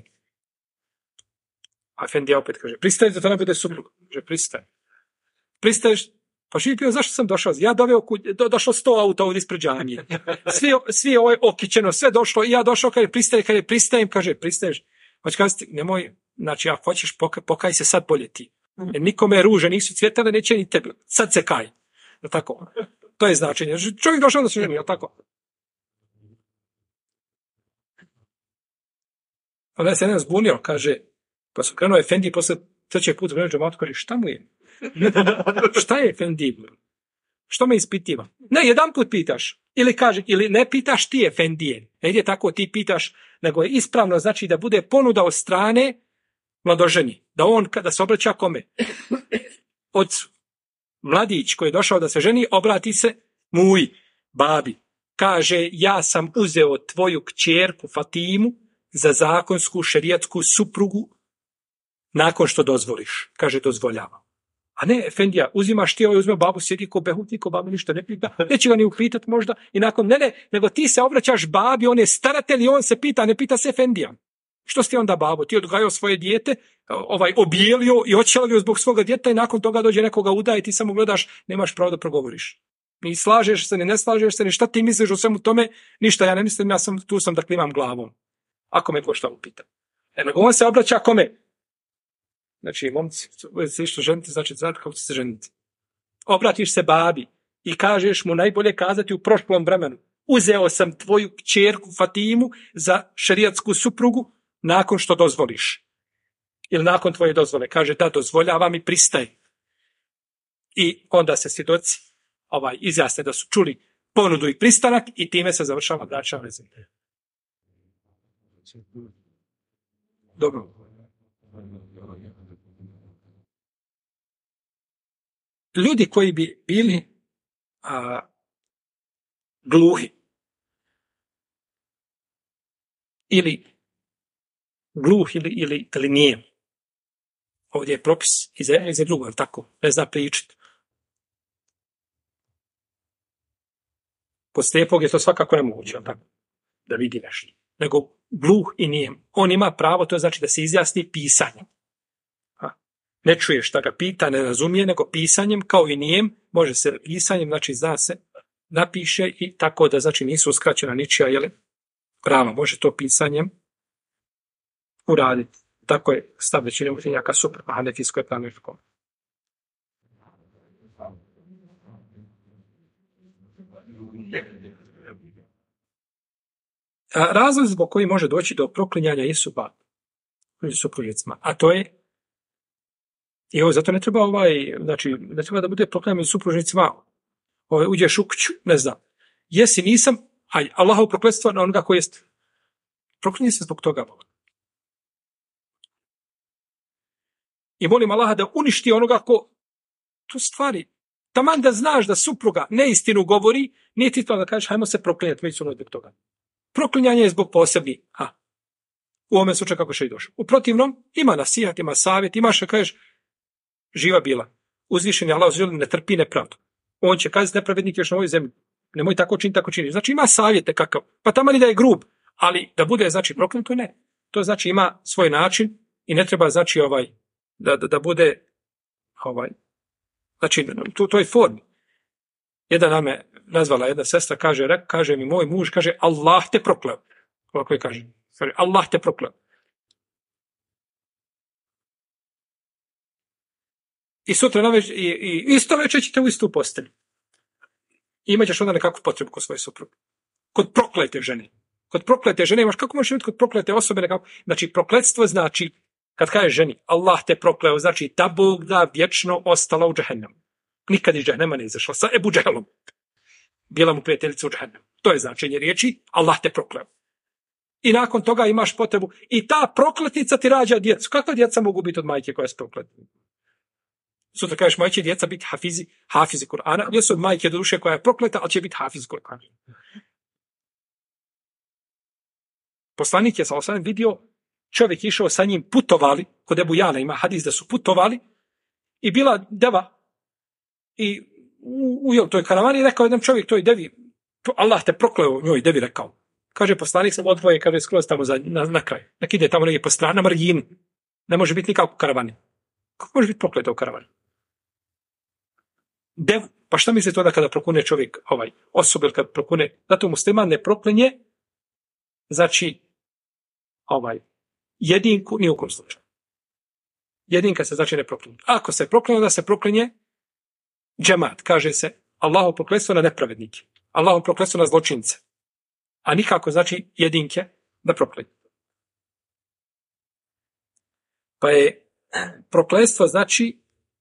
A Efendija opet kaže, pristaješ da to ona bude supruga? Kaže, pristajem. Pristaješ? Pa živi pio, zašto sam došao? Ja došlo 100 auta ovdje ispred džamije. Svi ovo je okićeno, sve došlo i ja došao, kaže, pristajem, kaže, pristaješ. Hoće kazati, nemoj, znači, ako hoćeš, pokaj se sad bolje ti. Jer nikome ruže nisu cvjetale, neće ni tebi. Sad se kaj. Tako. To je značenje. Čovjek došao da se ženi, tako? Onda se jedan zbunio, kaže, pa su krenuo Efendiji posle 3. put zbunio džamatu, kaže, šta mu je? Šta je Efendiji? Što me ispitiva? Ne, jedan put pitaš. Ili kaže, ili ne pitaš ti Efendije. Ne ide tako ti pitaš, nego je ispravno, znači da bude ponuda od strane mladoženi. Da on, kada se obraća kome? Ocu. Mladić koji je došao da se ženi, obrati se muj, babi. Kaže, ja sam uzeo tvoju kćerku Fatimu za zakonsku šerijatsku suprugu nakon što dozvoliš. Kaže, dozvoljavam. A ne, Efendija, uzimaš ti ovaj, uzme babu, sjedi ko behutnik, ko babu ništa ne pita, neće ga ni upitat možda, i nakon, ne, nego ti se obraćaš babi, on je staratelj i on se pita, ne pita se Efendija. Što si ti onda babo? Ti odgajao svoje dijete, obijelio i očelavio zbog svoga djeta i nakon toga dođe nekoga udaje i ti samo gledaš, nemaš pravo da progovoriš. Ni slažeš se, ni ne slažeš se, ni šta ti misliš o svemu tome, ništa ja ne mislim, tu sam da klimam glavom. Ako me ko šta upita. Nego on se obraća kome? Znači, momci, se išli ženiti, znači, znate kako će se ženiti. Obratiš se babi i kažeš mu najbolje kazati u prošlom vremenu. Uzeo sam tvoju kćerku Fatimu za šerijatsku suprugu nakon što dozvoliš. Ili nakon tvoje dozvole. Kaže, da, dozvoljavam i pristaje. I onda se svjedoci izjasne da su čuli ponudu i pristanak i time se završava bračna veza. Dobro. Ljudi koji bi bili gluhi ili gluh ili nije. Ovdje je propis iz drugog, tako, ne zna pričati. Kod slijepog je to svakako nemoguće, tako, da vidi nešto. Nego gluh i nijem. On ima pravo, to znači da se izjasni pisanjem. Ne čuje šta ga pita, ne razumije, nego pisanjem, kao i nijem, može se pisanjem, znači zna se, napiše i tako da znači nisu uskraćena ničija, prava, može to pisanjem uraditi. Tako je stav većine učenjaka suprotno hanefijskoj pravnoj školi. Razlog zbog koji može doći do proklinjanja jesu supružnicima, a to je i ovo zato ne treba znači ne treba da bude proklinjanje među supružnicima. Uđeš u kuću, ne znam. Jesi, nisam, Allahov prokletstvo na onoga koji jest. Proklinje se zbog toga. I molim Allaha da uništi onoga ko tu stvari. Taman da znaš da supruga neistinu govori, nije ti to da kažeš hajmo se proklinjati međusobno zbog toga. Proklinjanje je zbog posebni. U ovome slučaju kako še i došao. U protivnom, ima nasihat, ima savjet, imaš da kažeš živa bila. Uzvišen je Allah ne trpi nepravdu. On će kazati nepravednik još na ovoj zemlji. Nemoj tako čini. Znači ima savjete kakav. Pa taman i da je grub. Ali da bude znači proklinut, to ne. To znači ima svoj način i ne treba znači da bude Znači, u toj formi. Jedna nam nazvala jedna sestra, kaže mi moj muž, kaže, Allah te prokleo. Ovako je kaže, Allah te prokleo. I sutra i isto večer ćete u istu postelju. Imaćeš onda nekakvu potrebu kod svoje supruge. Kod proklete žene. Kod proklete žene imaš, kako možeš imati kod proklete osobe nekako? Znači, prokletstvo znači, kad kažeš ženi, Allah te prokleo, znači, da Bog da vječno ostala u džehennemu. Nikad iz džehennema ne izašla sa Ebu Džehelom. Bila mu prijateljica u džehennemu. To je značenje riječi, Allah te prokleo. I nakon toga imaš potrebu, i ta prokletnica ti rađa djecu. Kakva djeca mogu biti od majke koja je prokletna? Sutra kažeš, moja će djeca biti hafizi Kur'ana, gdje su od majke do duše koja je prokleta, ali će biti hafiz Kur'ana. Poslanik je sa osam vidio, čovjek išao sa njim, putovali, kod Ebu Jana ima hadis da su putovali, i bila deva, i u toj karavani rekao jedan čovjek toj devi, Allah te prokleo, njoj devi rekao. Kaže poslanik, sam odvojen, kaže skroz tamo na kraj. Nek ide tamo negdje po strani, na marginu. Ne može biti nikako u karavani. Kako može biti prokleta u karavani? Devu. Pa šta mislite onda kada prokune čovjek, osoba, kada prokune, zato musliman ne proklenje, znači, jedinku ni u kom slučaju. Jedinka se znači ne proklenje. Ako se proklenje, da se proklenje džemat, kaže se, Allaho prokletstvo na nepravednike, Allaho prokletstvo na zločince, a nikako znači jedinke da proklenje. Pa je prokletstvo znači,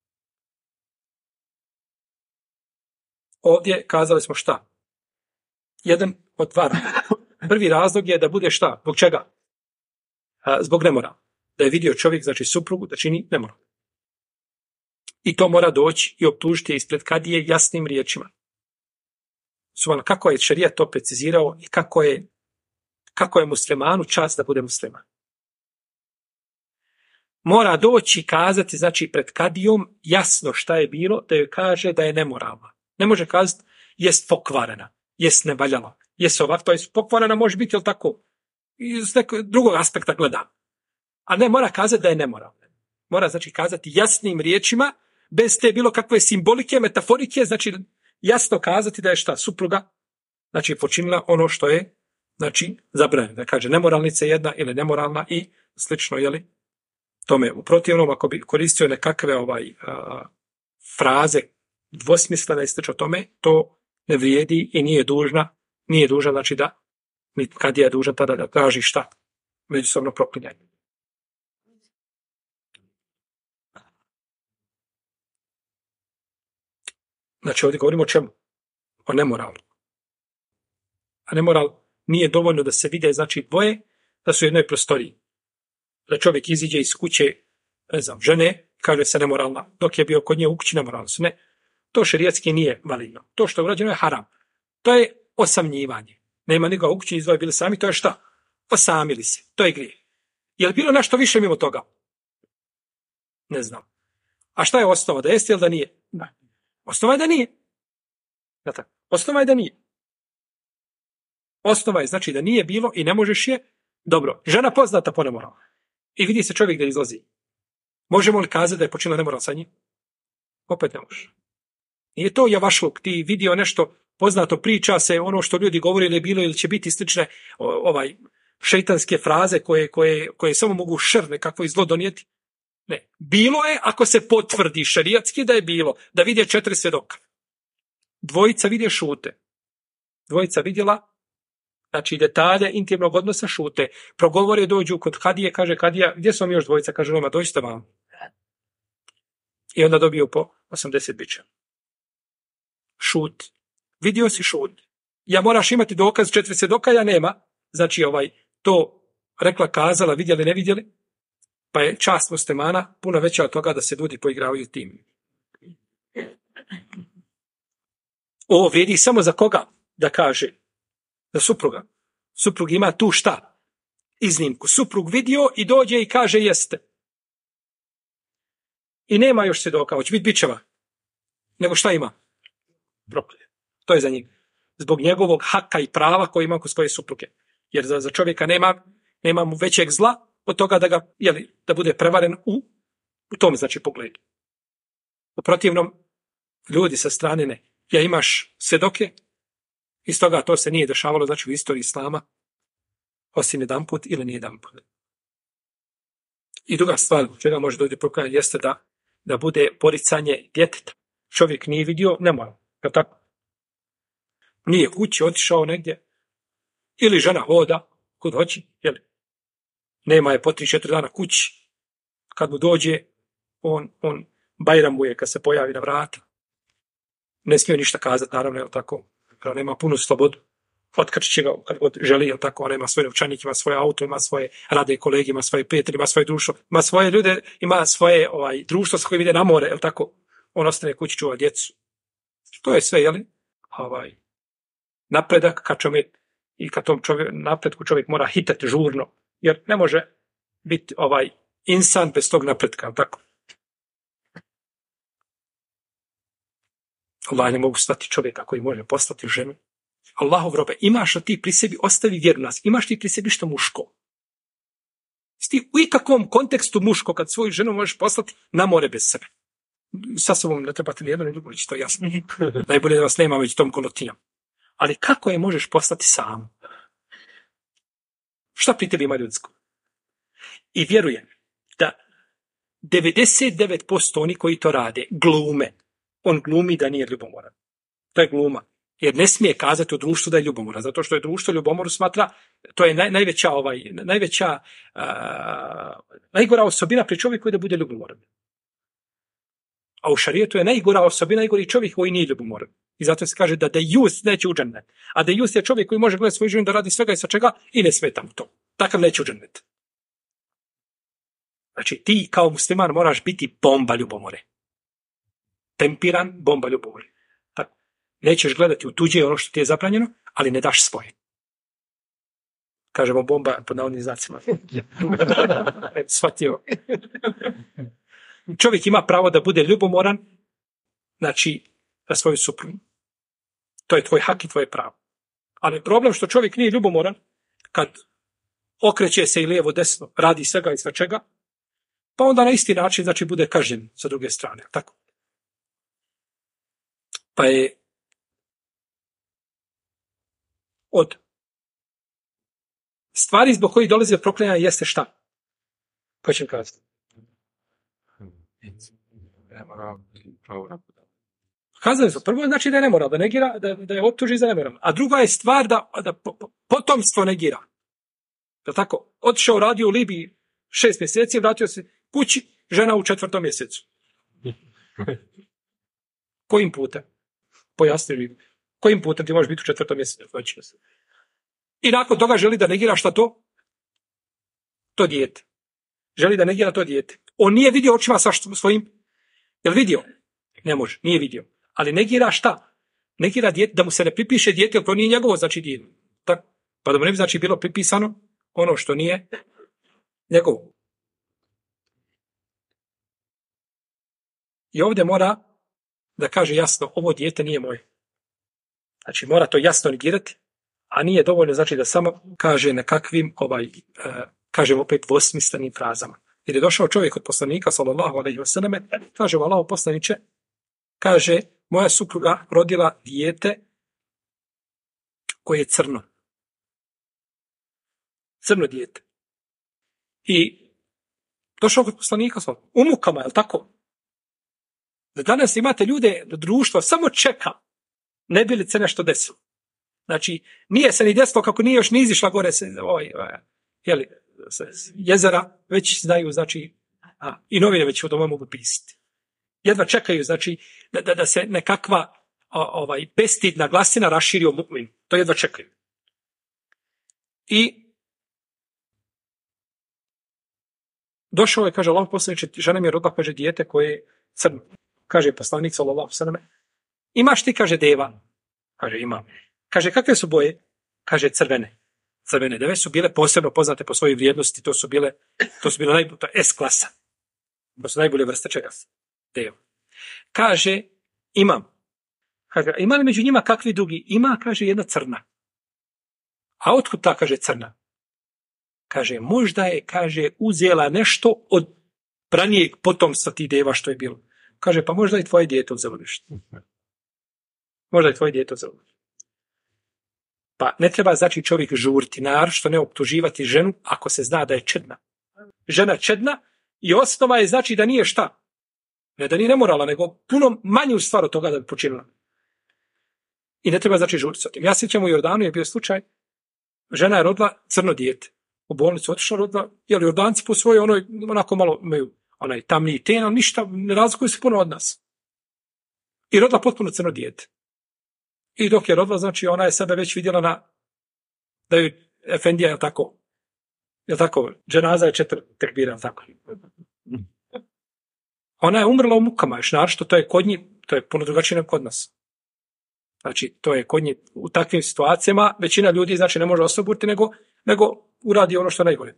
ovdje kazali smo šta? Jedan od dva. Prvi razlog je da bude šta? Zbog čega? Zbog nemorala. Da je vidio čovjek, znači suprugu, da čini nemoral. I to mora doći i optužiti je ispred kadije jasnim riječima. Kako je šerijat to precizirao i kako je muslimanu čast da bude musliman. Mora doći i kazati, znači pred kadijom jasno šta je bilo, da joj kaže da je nemoralna. Ne može kazati jest pokvarena, jest nevaljala, jest ovak, to je pokvarena može biti, jel tako? Iz nekog drugog aspekta gleda. A ne, mora kazati da je nemoralna. Mora znači kazati jasnim riječima, bez te bilo kakve simbolike, metaforike, znači jasno kazati da je šta supruga, znači počinila ono što je, znači zabranjeno. Da kaže nemoralnica jedna ili nemoralna i slično, jeli? Tome, u protivnom, ako bi koristio nekakve fraze dvosmislene i slično tome, to ne vrijedi i nije dužna, znači da, kad je dužan tada da traži šta? Međusobno proklinjanje. Znači ovdje govorimo o čemu? O nemoralu. A nemoral nije dovoljno da se vide, znači dvoje, da su u jednoj prostoriji. Da čovjek iziđe iz kuće, ne znam, žene, kaže se nemoralna, dok je bio kod nje u kući nemoralno. Ne, to šerijatski nije validno. To što je urađeno je haram. To je osamnjivanje. Nema nikoga u kući, izdvoje bili sami, to je šta? Osamili se. To je grijeh. Je li bilo nešto više mimo toga? Ne znam. A šta je osnova? Da jeste ili da nije? Da. Osnova je da nije. Osnova je da nije. Osnova je znači da nije bilo i ne možeš je. Dobro, žena poznata po nemoralu. I vidi se čovjek da izlazi. Možemo li kazati da je počinila nemoral sa njim? Opet ne može. Nije to javašluk, ti vidio nešto poznato, priča se ono što ljudi govore ili je bilo ili će biti slične šejtanske fraze koje samo mogu šer nekako i zlo donijeti. Ne. Bilo je ako se potvrdi šerijatski da je bilo, da vidje 4 svjedoka. Dvojica vidje šute. Dvojica vidjela, znači detalje intimnog odnosa šute. Progovore, dođu kod kadije, kaže kadija, gdje su vam još dvojica? Kaže Roma, dođite vam. I onda dobiju po 80 bića. Šut. Vidio si šut. Ja moraš imati dokaz 4 svjedoka, ja nema. Znači to rekla, kazala, vidjeli, ne vidjeli. Pa je čast muslimana puno veća od toga da se ljudi poigravaju tim. Ovo vrijedi samo za koga? Da kaže. Za supruga. Suprug ima tu šta? Iznimku. Suprug vidio i dođe i kaže jeste. I nema još svjedoka, hoće biti bičeva. Nego šta ima? Proklje. To je za njega. Zbog njegovog haka i prava koji ima kod svoje supruge. Jer za čovjeka nema mu većeg zla od toga da ga, da bude prevaren u tom znači pogledu. U protivnom, ljudi sa strane ne. Ja imaš svjedoke, iz toga to se nije dešavalo, znači u istoriji islama, osim jedanput ili nije jedanput. I druga stvar, čega može doći proklanjanje, jeste da bude poricanje djeteta. Čovjek nije vidio, ne mora. Je tako? Nije kući, otišao negdje. Ili žena hoda, kud hoće, jel? Nema je po 3-4 dana kući. Kad mu dođe, on bajramuje kad se pojavi na vrata. Ne smije ništa kazati, naravno, jel tako? Kad nema punu slobodu. Otkačit će ga kad god želi, jel tako? Ona ima svoj novčanik, ima svoje auto, ima svoje rade kolege, ima svoje prijatelje, ima svoje društvo, ima svoje ljude, ima svoje društvo s kojim ide na more, jel tako? On ostane kući, čuva djecu. To je sve, jel? Napredak kad čovjek i kad tom napretku čovjek mora hitati žurno, jer ne može biti insan bez tog napretka, jel tako? Allah ne mogu stati čovjeka koji može postati ženu. Allahov robe, imaš li ti pri sebi, ostavi vjeru nas, imaš ti pri sebi što muško? Ti u ikakvom kontekstu muško kad svoju ženu možeš poslati na more bez sebe. Sa sobom ne trebate ni jedno ni drugo, to je jasno. Najbolje da vas nema već tom kolotinjom. Ali kako je možeš poslati sam? Šta pri tebi ima ljudsko? I vjerujem da 99% oni koji to rade glume. On glumi da nije ljubomoran. To je gluma. Jer ne smije kazati u društvu da je ljubomoran. Zato što je društvo ljubomoru smatra, to je najgora osobina pri čovjeku je da bude ljubomoran. A u šarijetu je najgora osobina, najgori čovjek koji nije ljubomoran. I zato se kaže da dejus neće u džennet. A dejus je čovjek koji može gledati svoju ženu da radi svega i sa čega i ne smeta mu to. Takav neće u džennet. Znači ti kao musliman moraš biti bomba ljubomore. Tempiran, bomba ljubomore. Tako. Nećeš gledati u tuđe ono što ti je zabranjeno, ali ne daš svoje. Kažemo bomba pod navodnim znacima. Shvatio. Čovjek ima pravo da bude ljubomoran, znači na svoju suprugu. To je tvoj hak i tvoje pravo. Ali problem što čovjek nije ljubomoran, kad okreće se i lijevo desno, radi svega i svačega, pa onda na isti način znači bude kažnjen sa druge strane. Tako. Pa je od stvari zbog kojih dolazi od prokletanja jeste šta? Ko će mi kazati? Kazali su, prvo znači da je nemoral, da negira, da je optuži za nemoral. A druga je stvar da potomstvo negira. Da tako, otišao radio u Libiji 6 mjeseci, vratio se kući, žena u 4. mjesecu. Kojim putem? Pojasni mi. Kojim putem ti možeš biti u 4. mjesecu? I nakon toga želi da negira šta to? To dijete. Želi da negira to dijete. On nije vidio očima sa svojim. Jel vidio? Ne može, nije vidio. Ali negira šta? Negira dijete, da mu se ne pripiše dijete, jer to nije njegovo, znači dijete. Tak? Pa da mu ne bi znači bilo pripisano ono što nije njegovo. I ovdje mora da kaže jasno, ovo dijete nije moje. Znači mora to jasno negirati, a nije dovoljno znači da samo kaže nekakvim, kažem opet dvosmislenim frazama. Jer je došao čovjek od poslanika, sallallahu alejhi ve selleme, kaže Allahov poslaniče, kaže, moja supruga rodila dijete koje je crno. Crno dijete. I došao kod poslanika, u mukama, je li tako? Da danas imate ljude, društvo samo čeka, ne bi li se nešto desilo. Znači, nije se ni desilo kako nije još ni izišla gore jezera, već znaju, znači, i novine već o tome mogu pisati. Jedva čekaju, znači, da se nekakva bestidna glasina raširi o mu'min. To jedva čekaju. I došao je, kaže Allah poslaniče, žena mi je rodila, kaže, dijete koje je crno. Kaže poslanik sallallahu alejhi ve sellem, imaš ti, kaže, deva? Kaže, imam. Kaže, kakve su boje? Kaže, crvene. Crvene deve su bile posebno poznate po svojoj vrijednosti, to su bile S-klasa. To su najbolje vrste čega? Deva. Kaže, imam. Kaže, ima li među njima kakvi drugi? Ima, kaže, jedna crna. A otkud ta, kaže, crna? Kaže, možda je, kaže, uzela nešto od ranijeg potomstva tih deva što je bilo. Kaže, pa možda i tvoje dijete uzelo nešto. Možda i tvoje dijete uzelo. Pa ne treba znači čovjek žuriti, naročito ne optuživati ženu ako se zna da je čedna. Žena čedna i osnova je znači da nije šta? Ne da nije nemorala, nego puno manju stvar od toga da bi počinila. I ne treba znači žuriti s tim. Ja sjećam u Jordanu je bio slučaj, žena je rodila crno dijete. U bolnicu otišla rodila, jer Jordanci po svojoj onako malo imaju onaj tamniji ten, ali ništa, ne razlikuju se puno od nas. I rodila potpuno crno dijete. I dok je rodila, znači ona je sebe već vidjela da ju efendija, je tako, dženaza je 4 tekbira, je tako. Ona je umrla u mukama, još naročito, to je kod njih, to je puno drugačije nego kod nas. Znači, to je kod njih u takvim situacijama, većina ljudi, znači, ne može osoburiti, nego uradi ono što je najgore.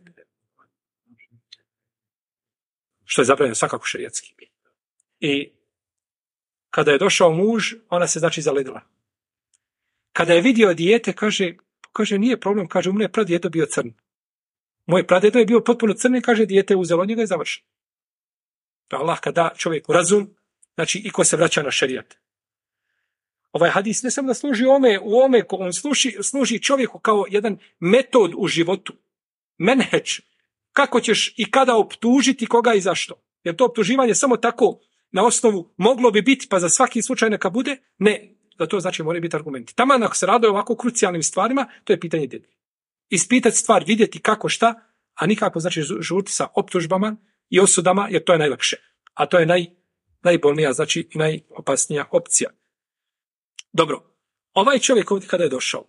Što je zabranjeno svakako šerijatski. I kada je došao muž, ona se, znači, zaledila. Kada je vidio dijete, kaže, nije problem, kaže, mu je pradjedo bio crn. Moj pradjedo je bio potpuno crni, kaže, dijete je uzelo od njega i završeno. Allah kada čovjeku razum, znači i ko se vraća na šerijat. Ovaj hadis ne samo da služi on služi čovjeku kao jedan metod u životu. Menheđ. Kako ćeš i kada optužiti koga i zašto. Jer to optuživanje samo tako na osnovu moglo bi biti, pa za svaki slučaj neka bude, ne, da to znači moraju biti argumenti. Taman ako se radi o ovako krucijalnim stvarima, to je pitanje djede. Ispitati stvar, vidjeti kako šta, a nikako znači žurti sa optužbama i osudama, jer to je najlakše. A to je najbolnija, znači i najopasnija opcija. Dobro, ovaj čovjek ovdje kada je došao,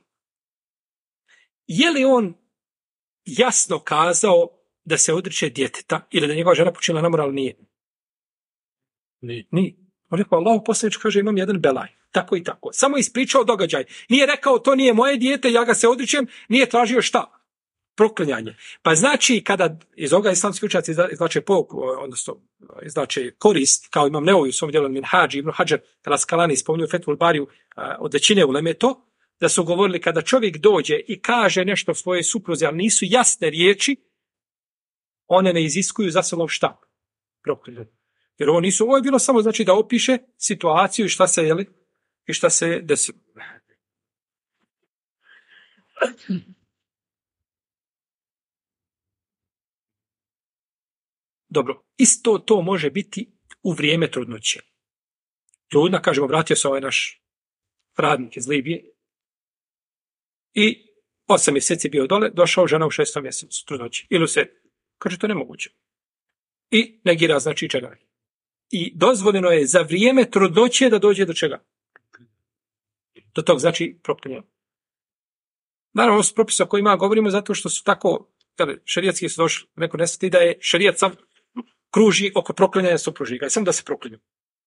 je li on jasno kazao da se odriče djeteta ili da njegova žena počinila nemoral? Nije. Nije. On rekao, Allahu poslanič kaže, imam jedan belaj. Tako i tako. Samo ispričao događaj. Nije rekao, to nije moje dijete, ja ga se odričem, nije tražio šta? Proklinjanje. Pa znači, kada iz ovoga islamski učenjaci izvlače pouku, odnosno izvlače korist, kao imam Neovi u svom djelu Minhadž, Ibn Hadžar, Raskalani spominju Fethul Bariju od većine uleme to, da su govorili kada čovjek dođe i kaže nešto svoje supruzi, ali nisu jasne riječi, one ne iziskuju za sobom šta? Proklinjanje. Jer ovo je bilo samo znači da opiše situaciju i šta se desilo. Dobro, isto to može biti u vrijeme trudnoće. Trudna, kažemo, vratio se ovaj naš radnik iz Libije i 8 mjeseci bio dole, došao žena u 6. mjesecu trudnoće. Ili se, kaže, to nemoguće. I negira, znači čega. I dozvoljeno je za vrijeme trudnoće da dođe do čega? Do tog, znači, proklinjanja. Naravno, ovo su propisi o kojima govorimo zato što su tako, šerijatski su došli, neko ne sveti da je šerijat sam kruži oko proklinjanja supružnika i samo da se proklinju.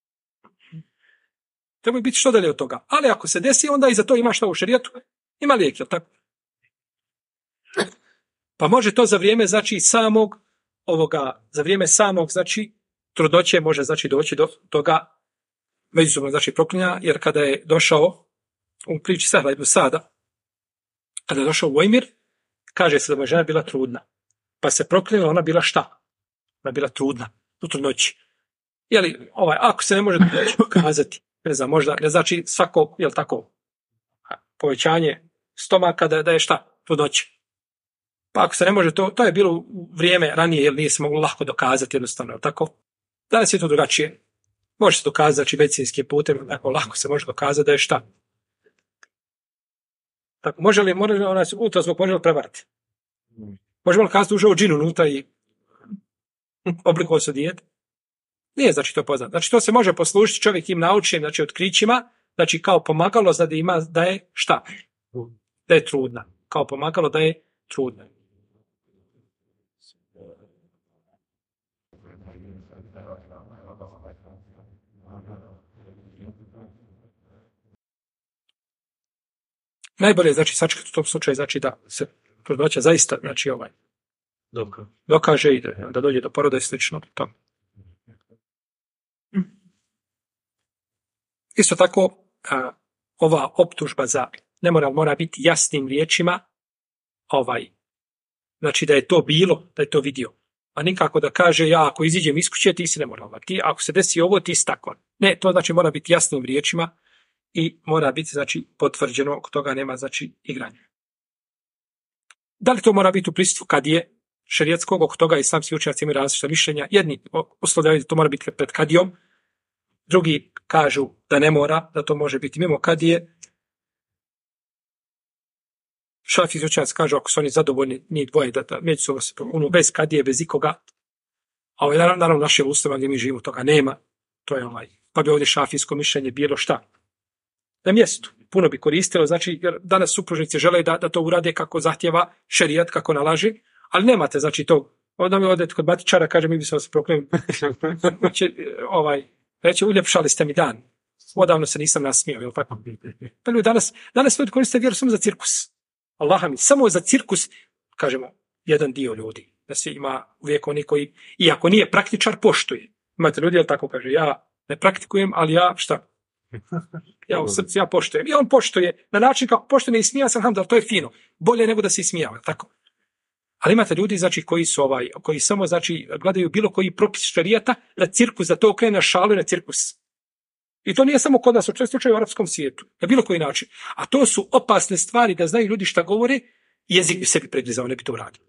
Treba biti što dalje od toga. Ali ako se desi, onda i za to ima šta u šerijatu? Ima lijek, jel tako? Pa može to za vrijeme, znači, znači, trudnoće može, znači, doći do toga međusobno, znači, proklinja, jer kada je došao u priči Sahla ibn Sada, kada je došao u Emir, kaže se da mu je žena bila trudna. Pa se proklinjala, ona bila šta? Ona bila trudna u trudnoći. Jeli, ako se ne može kazati, ne znam, možda, ne znači svako, jel tako, povećanje stomaka da je šta? Trudnoći. Pa ako se ne može, to je bilo u vrijeme ranije, jer nije se moglo lako dokazati jednostavno, jel tako? Danas je to drugačije. Može se dokazati, znači, medicinskim putem, tako lako se može dokazati da je šta? Tako, može li ultrazvuk može li prevariti? Možemo li kazati užao džinu unutra i oblikovao se dijete? Nije, znači, to poznato. Znači, to se može poslužiti čovjek im naučenim, znači, otkrićima, znači, kao pomagalo, znači, da je šta? Da je trudna. Kao pomagalo da je trudna. Najbolje je, znači, sačekati u tom slučaju, znači, da se trudnoća zaista, znači, dokaže i da dođe do poroda i slično tome. Isto tako, ova optužba za nemoral mora biti jasnim riječima, znači, da je to bilo, da je to vidio. A nikako da kaže, ja ako iziđem iz kuće, ti si nemoralan. Ti, ako se desi ovo, ti si takvan. Ne, to znači mora biti jasnim riječima i mora biti, znači, potvrđeno, oko toga nema, znači, igranja. Da li to mora biti u prisustvu kadije šerijatskog, oko toga islamski učenjaci imaju različita mišljenja. Jedni uslovljavaju da to mora biti pred kadijom, drugi kažu da ne mora, da to može biti mimo kadije. Šafijski učenjaci kažu, ako su oni zadovoljni, njih dvoje, da međusobno se bez kadije, bez ikoga. A ovo je naravno naše uslova gdje mi živimo, toga nema. To je pa bi ovdje šafijsko mišljenje bilo šta? Na mjestu. Puno bi koristilo, znači, jer danas supružnici žele da to urade kako zahtjeva šerijat, kako nalaže, ali nemate, znači, to. Onda mi odete kod matičara, kaže, mi bi se vas proklenili. Reći, uljepšali ste mi dan. Odavno se nisam nasmijao, jel tako? Pa ljudi, danas ljudi koriste vjeru samo za cirkus. Allah mi, samo za cirkus, kažemo, jedan dio ljudi. Da se ima uvijek oni koji, iako nije praktičar, poštuje. Imate ljudi, jel tako kaže, ja ne praktikujem, ali ja, šta? Ja u srcu, ja poštujem. I on poštuje na način kako poštuje i smija sam, da to je fino. Bolje nego da se ismijava, tako? Ali imate ljudi, znači, koji su koji samo, znači, gledaju bilo koji propis šerijata na cirkus, da to okrene na šalu i na cirkus. I to nije samo kod nas, u često slučaju u arapskom svijetu, na bilo koji način. A to su opasne stvari da znaju ljudi šta govore, jezik bi sebi pregrizao, ne bi to uradio.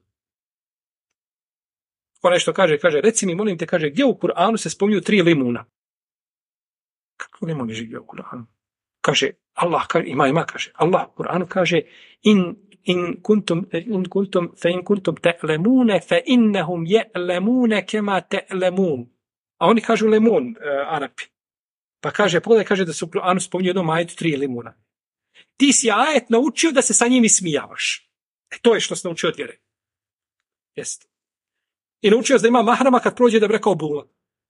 Ko nešto kaže, reci mi, molim te, kaže, gdje u Kur'anu se spominju 3 limuna? Kako limuni živi u Kur'anu? Kaže, Allah, kaže, Allah u Kur'anu kaže, in kuntum ta'lamuna fa innahum ya'lamuna kama ta'lamun. A oni kažu limun, Arapi. Pa kaže, pogledaj, kaže da se u Kur'anu spominju jednom ajetu 3 limuna. Ti si ajet naučio da se sa njim ismijavaš. To je što se naučio od vjere. Jeste. I naučio da ima mahrama kad prođe da bi rekao bula.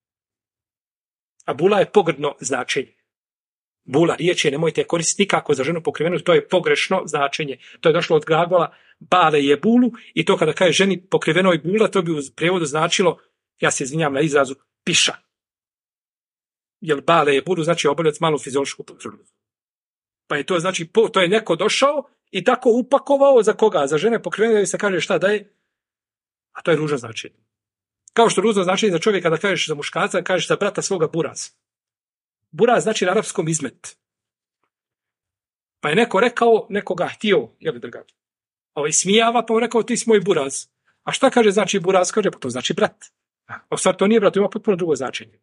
A bula je pogrdno značenje. Bula, riječ je, nemojte koristiti nikako za ženu pokrivenu, to je pogrešno značenje. To je došlo od glagola bale je bulu i to kada kaže ženi pokrivenoj bula, to bi u prijevodu značilo, ja se izvinjam na izrazu, piša. Jer bale je bulu znači obavljati malu fiziološku potrebu. Pa je to znači, to je neko došao i tako upakovao za koga? Za žene pokrivene da se kaže šta da je? A to je ružno značenje. Kao što ružno značenje za čovjeka da kažeš za muškarca, da kažeš za brata svoga buraz. Buraz znači na arapskom izmet. Pa je neko rekao, nekoga htio, jel drga? Smijava, pa mu rekao ti si moj buraz. A šta kaže znači buraz? Kaže, pa to znači brat. A u stvari to nije brat, to ima potpuno drugo značenje.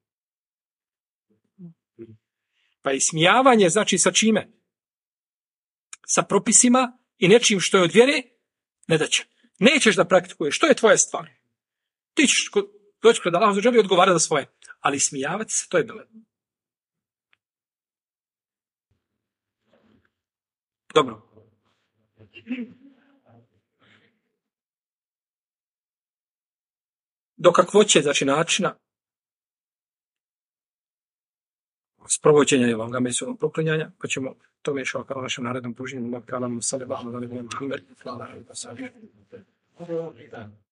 Pa smijavanje znači sa čime? Sa propisima i nečim što je od vjere, ne da će. Nećeš da praktikuješ, što je tvoja stvar? Ti ćeš doći kod Allaha i odgovara za svoje. Ali smijavati se, to je bilo. Dobro. Do kakvoće, znači načina sprovođenja je ovoga mesunog proklinjanja, pa ćemo to mešao kao našem narednom pruženju.